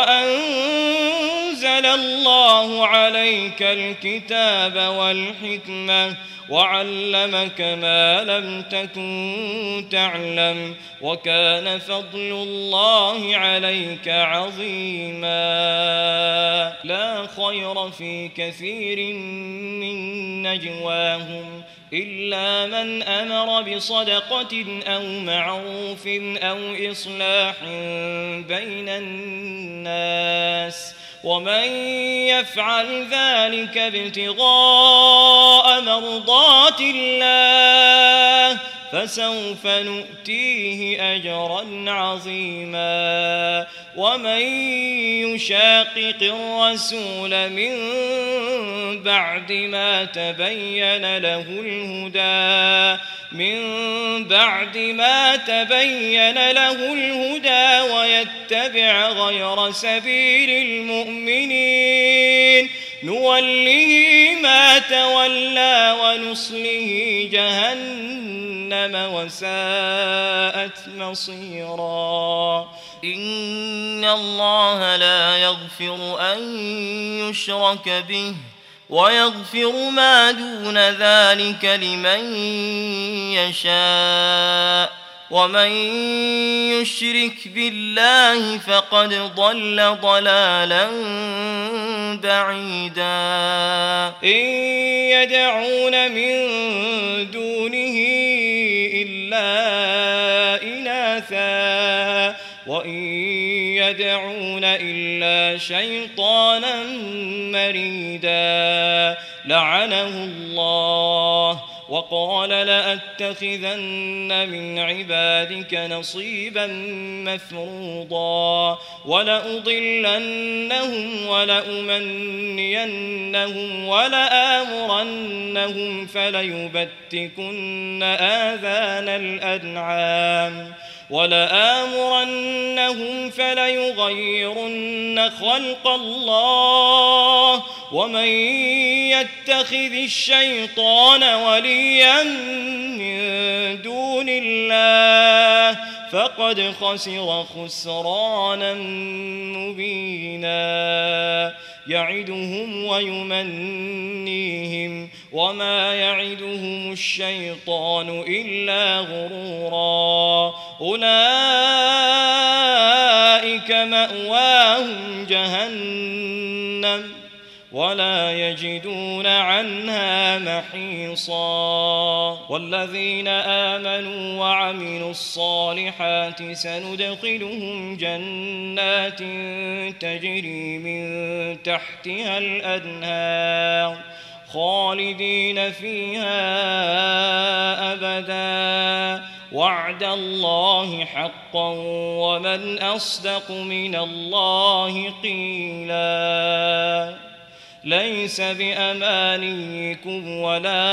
وأنزل الله عليك الكتاب والحكمة وعلمك ما لم تكن تعلم وكان فضل الله عليك عظيما لا خير في كثير من نجواهم إلا من أمر بصدقة أو معروف أو إصلاح بين الناس ومن يفعل ذلك ابتغاء مرضات الله فسوف نؤتيه أجرا عظيما ومن يشاقق الرسول من بعد ما تبين له الهدى من بعد ما تبين له الهدى ويتبع غير سبيل المؤمنين نوله ما تولى ونصله جهنم وساءت مصيرا إن الله لا يغفر أن يشرك به ويغفر ما دون ذلك لمن يشاء ومن يشرك بالله فقد ضل ضلالا بعيدا إن يدعون من دونه إلا إناثا وإن يدعون إلا شيطانا مريدا لعنه الله وقال لأتخذن من عبادك نصيبا مفروضا ولأضلنهم ولأمنينهم ولآمرنهم فليبتكن آذان الأنعام ولآمرنهم فليغيرن خلق الله ومن يتخذ الشيطان وليا من دون الله فقد خسر خسرانا مبينا يعدهم ويمنيهم وما يعدهم الشيطان إلا غرورا أولئك مأواهم جهنم ولا يجدون عنها محيصا والذين آمنوا وعملوا الصالحات سندخلهم جنات تجري من تحتها الأنهار خالدين فيها أبدا وعد الله حقا ومن أصدق من الله قيلا ليس بأمانيكم ولا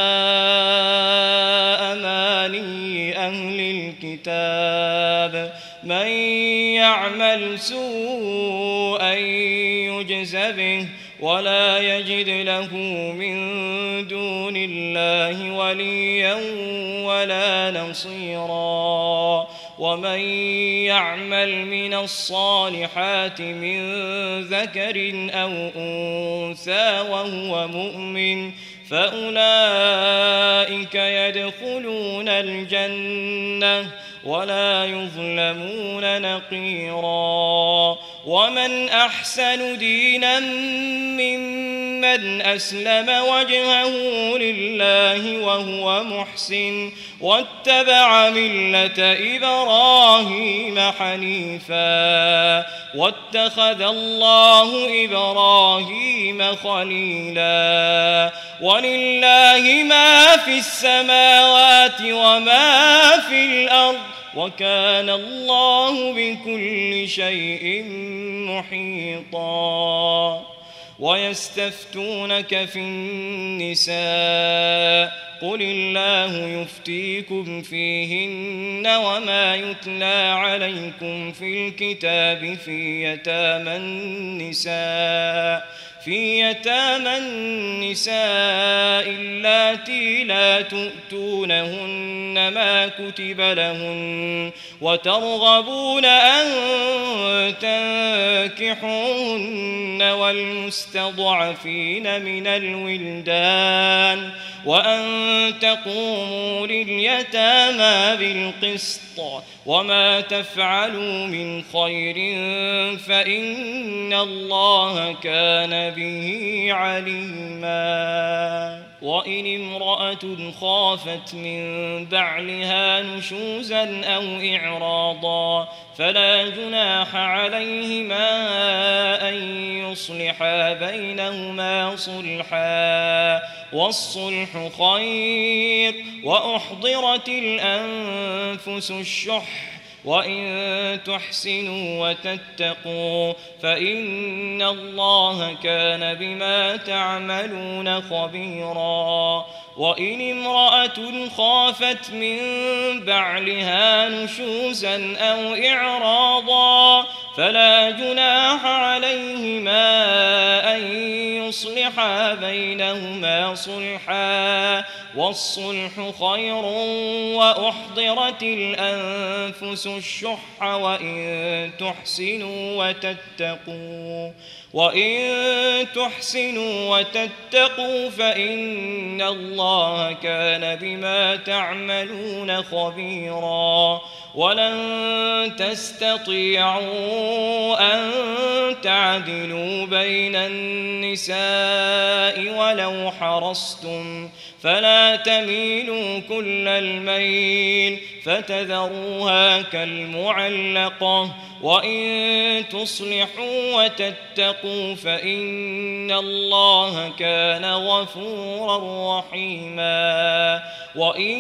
أماني أهل الكتاب من يعمل سوءا يجز به ولا يجد له من دون الله وليا ولا نصيرا ومن يعمل من الصالحات من ذكر أو أنثى وهو مؤمن فأولئك يدخلون الجنة ولا يظلمون نقيرا ومن أحسن دينا ممن أسلم وجهه لله وهو محسن واتبع ملة إبراهيم حنيفا واتخذ الله إبراهيم خليلا ولله ما في السماوات وما في الأرض وكان الله بكل شيء محيطا ويستفتونك في النساء قل الله يفتيكم فيهن وما يتلى عليكم في الكتاب في يتامى النساء في يتامى النساء اللاتي لا تؤتونهن ما كتب لهن وترغبون أن تنكحوهن والمستضعفين من الولدان وأن تقوموا لليتامى بالقسط وما تفعلوا من خير فإن الله كان به عليما وإن امرأة خافت من بعلها نشوزا أو إعراضا فلا جناح عليهما أن يصلحا بينهما صلحا والصلح خير وأحضرت الأنفس الشح وإن تحسنوا وتتقوا فإن الله كان بما تعملون خبيرا وإن امرأة خافت من بعلها نشوزا أو إعراضا فلا جناح عليهما أن يصلحا بينهما صلحا والصلح خير وأحضرت الأنفس الشح وإن تحسنوا وتتقوا وإن تحسنوا وتتقوا فإن الله كان بما تعملون خبيرا ولن تستطيعوا أن تعدلوا بين النساء ولو حرصتم فلا تميلوا كل الميل فتذروها كالمعلقة وإن تصلحوا وتتقوا فإن الله كان غفورا رحيما وإن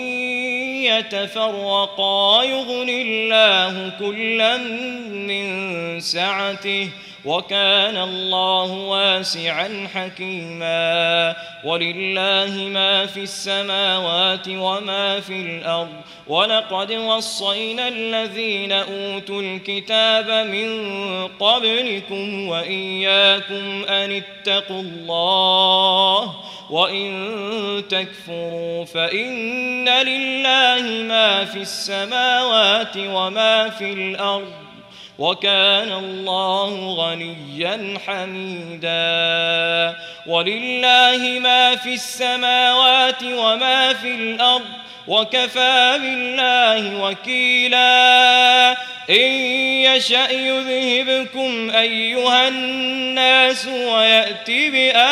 يتفرقا يغن الله كلا من سعته وكان الله واسعا حكيما ولله ما في السماوات وما في الأرض ولقد وصينا الذين أوتوا الكتاب من قبلكم وإياكم أن اتقوا الله وإن تكفروا فإن لله ما في السماوات وما في الأرض وكان الله غنيا حميدا ولله ما في السماوات وما في الأرض وكفى بالله وكيلا إن يشأ يذهبكم أيها الناس ويأتي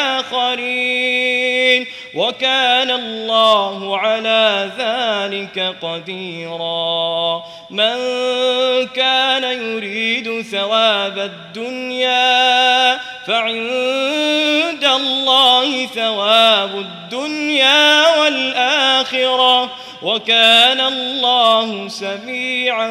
بآخرين وكان الله على ذلك قديرا من كان يريد ثواب الدنيا فعند الله ثواب الدنيا والآخرة وكان الله سميعا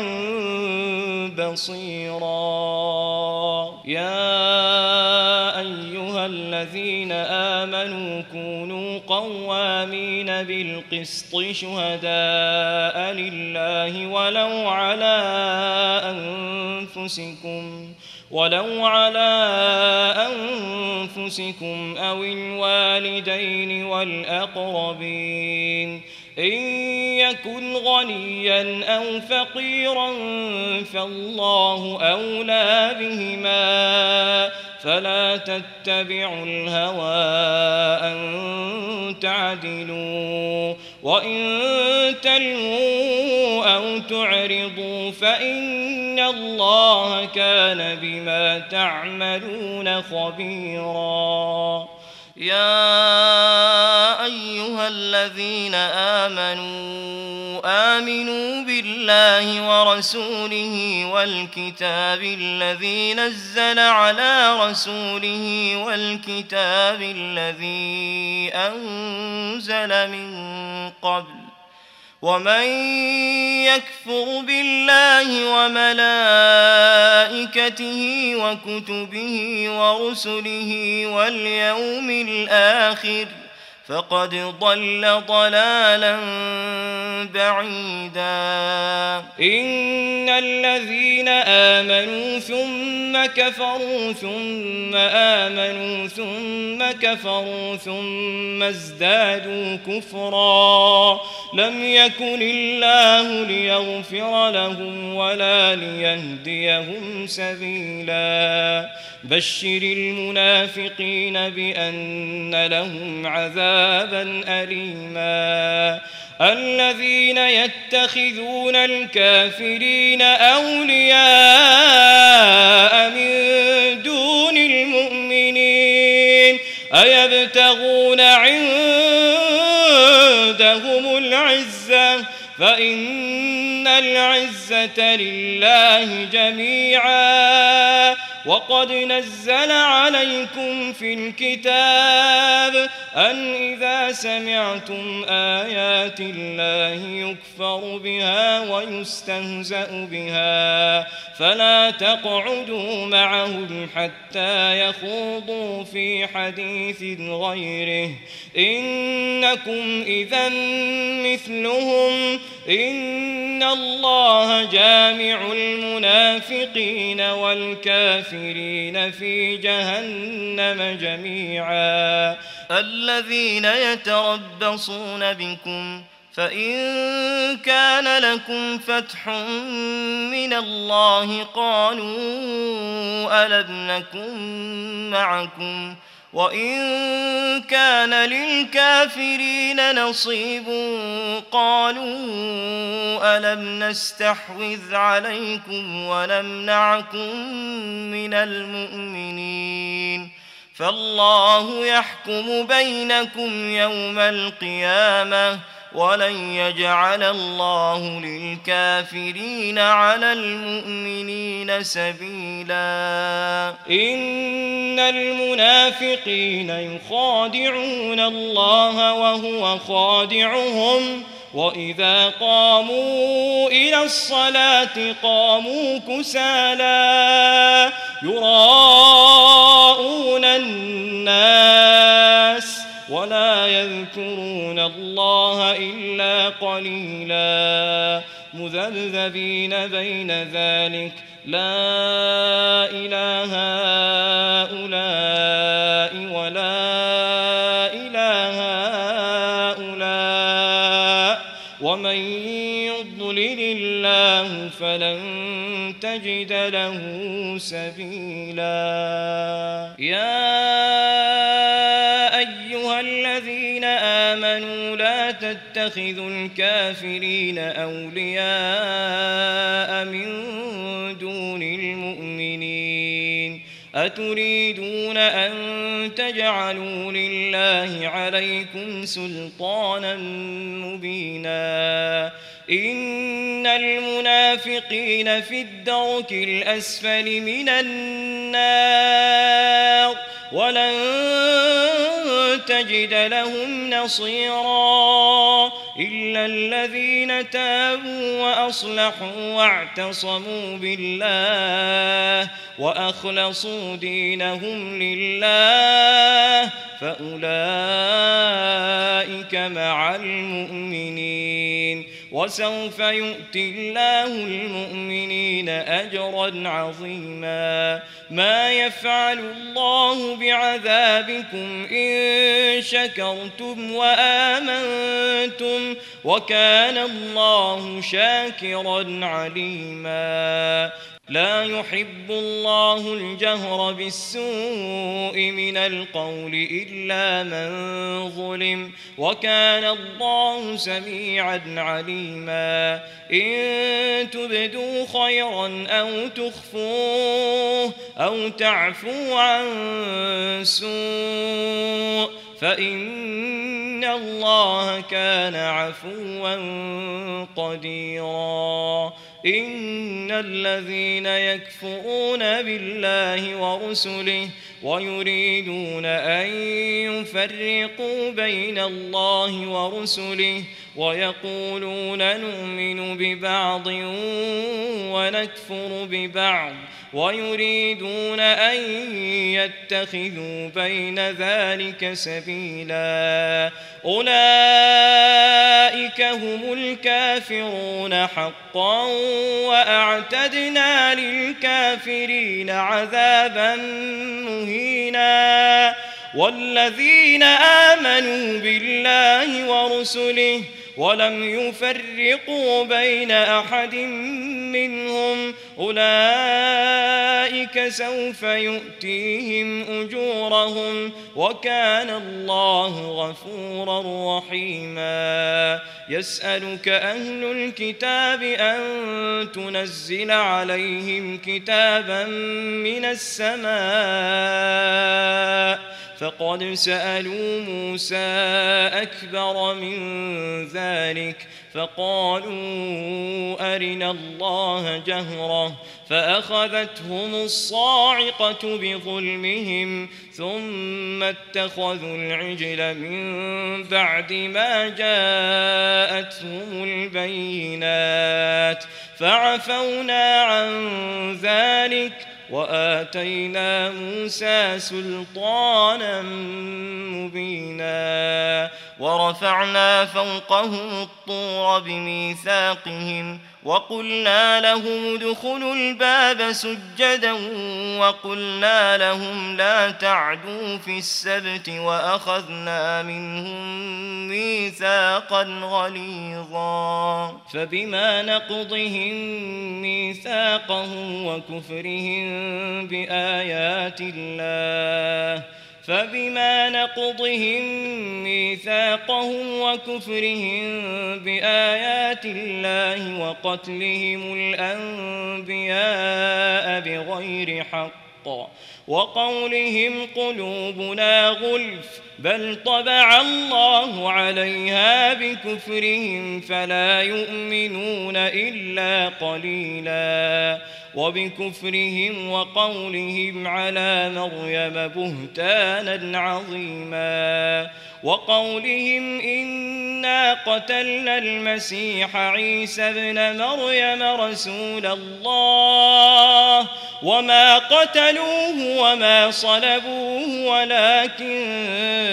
بصيرا يا أيها الذين آمنوا كونوا قوامين بالقسط شهداء لله ولو على أنفسكم ولو على أنفسكم أو الوالدين والأقربين إن يكن غنيا أو فقيرا فالله أولى بهما فلا تتبعوا الهوى أن تعدلوا وإن تلووا أو تعرضوا فإن الله كان بما تعملون خبيرا يا أيها الذين آمنوا آمنوا بالله ورسوله والكتاب الذي نزل على رسوله والكتاب الذي أنزل من قبل ومن يكفر بالله وملائكته وكتبه ورسله واليوم الآخر فقد ضل ضلالا بعيدا إن الذين آمنوا ثم كفروا ثم آمنوا ثم كفروا ثم ازدادوا كفرا لم يكن الله ليغفر لهم ولا ليهديهم سبيلا بشر المنافقين بأن لهم عذابا أليما الذين يتخذون الكافرين أولياء من دون المؤمنين أيبتغون عندهم العزة فإن العزة لله جميعا وقد نزل عليكم في الكتاب أن إذا سمعتم آيات الله يكفر بها ويستهزأ بها فلا تقعدوا معهم حتى يخوضوا في حديث غيره إنكم إذا مثلهم إن الله جامع المنافقين المنافقين والكافرين في جهنم جميعا. الذين يتربصون بكم فإن كان لكم فتح من الله قالوا ألم نكن معكم وإن كان للكافرين نصيب قالوا ألم نستحوذ عليكم ونمنعكم من المؤمنين فالله يحكم بينكم يوم القيامة ولن يجعل الله للكافرين على المؤمنين سبيلا. إن المنافقين يخادعون الله وهو خادعهم وإذا قاموا إلى الصلاة قاموا كسالى يراءون الناس ولا يذكرون الله إلا قليلا مذبذبين بين ذلك لا إله هؤلاء ولا إله هؤلاء ومن يضلل الله فلن تجد له سبيلا. يا الذين آمنوا لا تتخذوا الكافرين أولياء من دون المؤمنين أتريدون أن تجعلوا لله عليكم سلطانا مبينا. إن المنافقين في الدرك الأسفل من النار ولن تجد لهم نصيرا إلا الذين تابوا وأصلحوا واعتصموا بالله وأخلصوا دينهم لله فأولئك مع المؤمنين وسوف يؤتي الله المؤمنين أجرا عظيما. ما يفعل الله بعذابكم إن شكرتم وآمنتم وكان الله شاكرا عليما. لا يحب الله الجهر بالسوء من القول إلا من ظلم وكان الله سميعا عليما. إن تبدوا خيرا أو تخفوه أو تعفوا عن سوء فإن الله كان عفوا قديرا. إن الذين يكفرون بالله ورسله ويريدون أن يفرقوا بين الله ورسله ويقولون نؤمن ببعض ونكفر ببعض ويريدون أن يتخذوا بين ذلك سبيلا أولئك هم الكافرون حقا وأعتدنا للكافرين عذابا مهينا. والذين آمنوا بالله ورسله ولم يفرقوا بين أحد منهم أولئك سوف يؤتيهم أجورهم وكان الله غفورا رحيما. يسألك أهل الكتاب أن تنزل عليهم كتابا من السماء فقد سألوا موسى أكبر من ذلك فقالوا أرنا الله جهرة فأخذتهم الصاعقة بظلمهم ثم اتخذوا العجل من بعد ما جاءتهم البينات فعفونا عن ذلك وآتينا موسى سلطانا مبينا. ورفعنا فوقهم الطور بميثاقهم وقلنا لهم ادخلوا الباب سجدا وقلنا لهم لا تعدوا في السبت وأخذنا منهم ميثاقا غليظا فبما نقضهم ميثاقهم وكفرهم بآيات الله فبما نقضهم ميثاقهم وكفرهم بآيات الله وقتلهم الأنبياء بغير حق وقولهم قلوبنا غلف بل طبع الله عليها بكفرهم فلا يؤمنون إلا قليلا وبكفرهم وقولهم على مريم بهتانا عظيما وقولهم إنا قتلنا المسيح عيسى ابن مريم رسول الله وما قتلوه وما صلبوه ولكن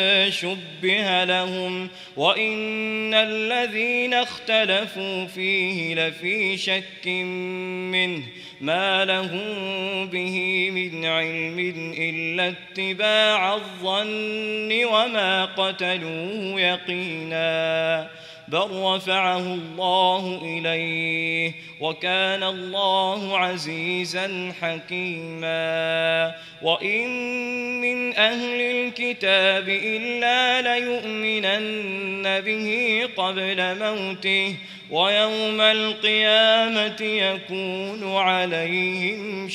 شبه لهم وإن الذين اختلفوا فيه لفي شك منه ما لهم به من علم إلا اتباع الظن وما قتلوه يقينا بل رفعه الله إليه وكان الله عزيزا حكيما وإن من أهل الكتاب إلا ليؤمنن به قبل موته ويوم القيامة يكون عليهم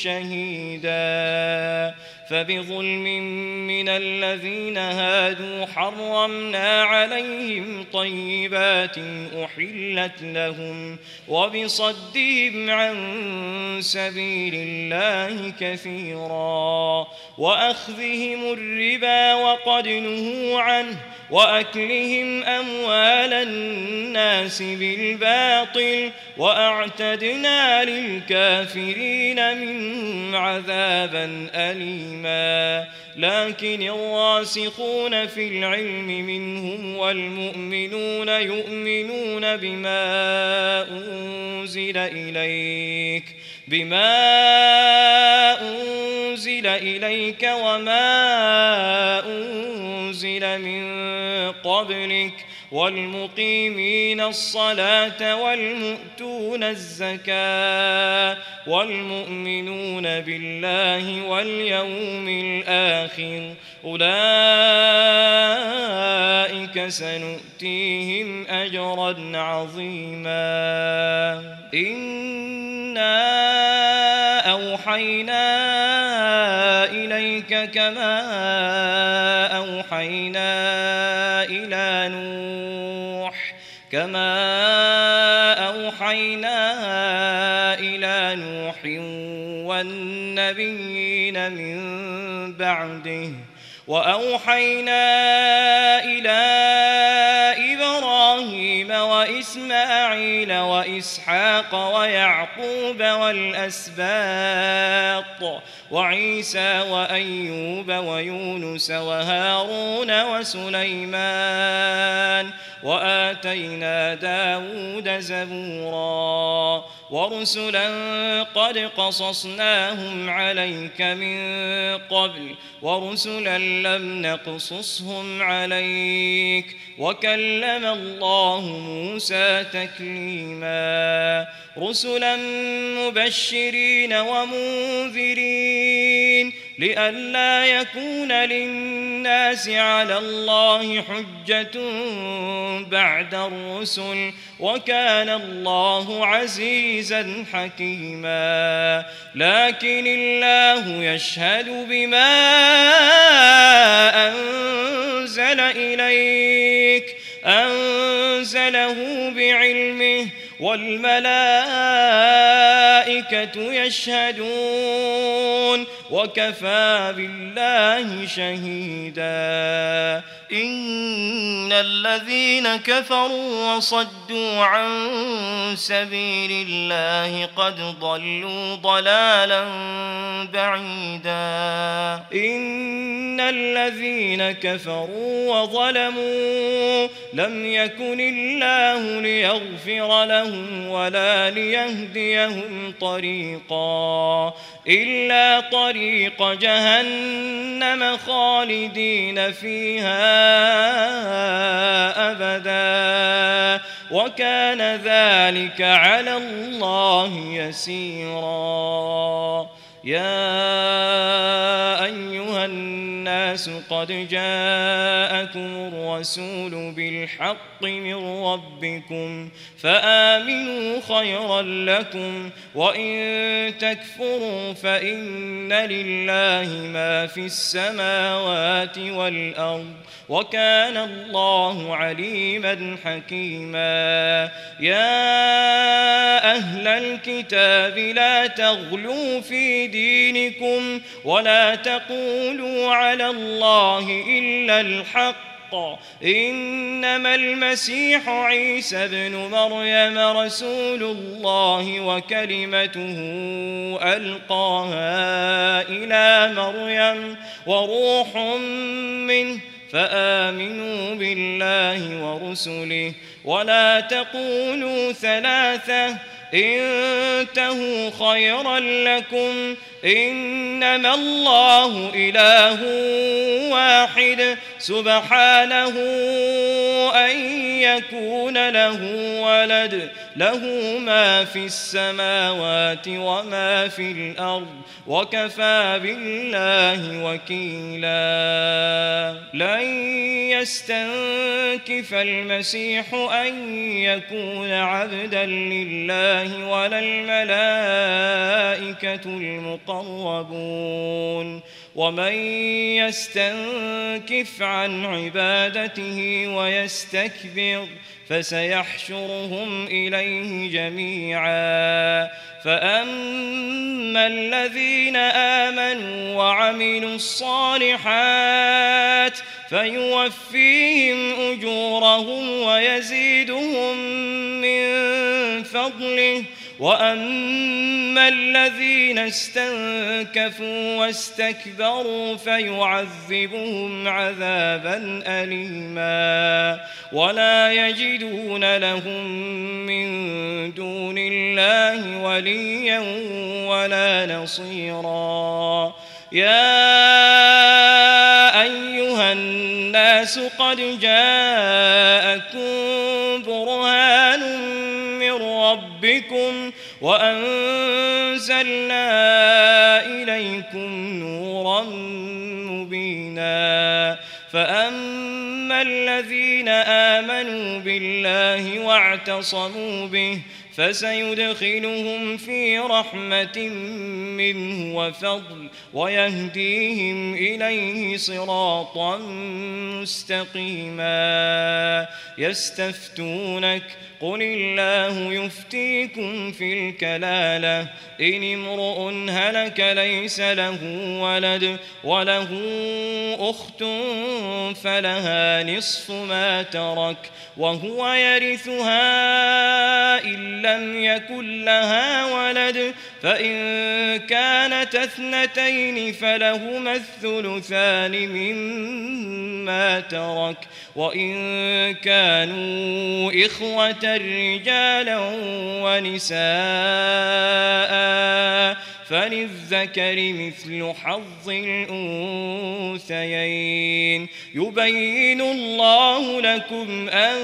شهيدا فبظلم من الذين هادوا حرمنا عليهم طيبات أحلت لهم وبصدهم عن سبيل الله كثيرا وأخذهم الربا وقد نهوا عنه وأكلهم أموال الناس بالباطل وأعتدنا للكافرين منهم عذابا أليما لكن الراسخون في العلم منهم والمؤمنون يؤمنون بما أنزل إليك بما أنزل إليك وما أنزل من قبلك والمقيمين الصلاة والمؤتون الزكاة والمؤمنون بالله واليوم الآخر أولئك سنؤتيهم أجرا عظيما إنا أوحينا إليك كما أوحينا إلى نوح كما أوحينا إلى نوح والنبيين من بعده وأوحينا إلى إبراهيم وإسماعيل وإسحاق ويعقوب والأسباط وعيسى وأيوب ويونس وهارون وسليمان وآتينا داود زبورا ورسلا قد قصصناهم عليك من قبل ورسلا لم نقصصهم عليك وكلم الله موسى تكليما رسلا مبشرين ومنذرين لئلا يكون للناس على الله حجة بعد الرسل وكان الله عزيزا حكيما لكن الله يشهد بما أنزل إليك أنزله بعلمه والملائكة يشهدون وكفى بالله شهيدا إن الذين كفروا وصدوا عن سبيل الله قد ضلوا ضلالا بعيدا إن الذين كفروا وظلموا لم يكن الله ليغفر لهم ولا ليهديهم طريقا إلا طريق جهنم خالدين فيها أبدا وكان ذلك على الله يسيرا. يا أيها الناس قد جاءكم الرسول بالحق من ربكم فآمنوا خيرا لكم وإن تكفروا فإن لله ما في السماوات والأرض وكان الله عليما حكيما. يا أهل الكتاب لا تغلوا في دينكم ولا تقولوا على الله إلا الحق إنما المسيح عيسى ابن مريم رسول الله وكلمته ألقاها إلى مريم وروح منه فآمنوا بالله ورسله ولا تقولوا ثلاثة انتهوا خيرا لكم إنما الله إله واحد سبحانه أن يكون له ولد له ما في السماوات وما في الأرض وكفى بالله وكيلا. لن يستنكف المسيح أن يكون عبدا لله ولا الملائكة المقربون ومن يستنكف عن عبادته ويستكبر فسيحشرهم إليه جميعا. فأما الذين آمنوا وعملوا الصالحات فيوفيهم أجورهم ويزيدهم من فضله وأما الذين استنكفوا واستكبروا فيعذبهم عذابا أليما ولا يجدون لهم من دون الله وليا ولا نصيرا. يا أيها الناس قد جاءكم برهان من ربكم وأنزلنا إليكم نورا مبينا. فأما الذين آمنوا بالله واعتصموا به فسيدخلهم في رحمة منه وفضل ويهديهم إليه صراطا مستقيما. يستفتونك قل الله يفتيكم في الكلالة إن امرؤ هلك ليس له ولد وله أخت فلها نصف ما ترك وهو يرثها إن لم يكن لها ولد فإن كانت اثنتين فلهما الثلثان مما ترك وإن كانوا إخوة رجالا ونساء فللذكر مثل حظ الأنثيين يبين الله لكم أن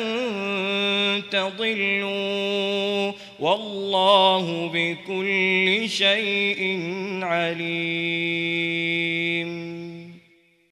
تضلوا والله بكل شيء عليم.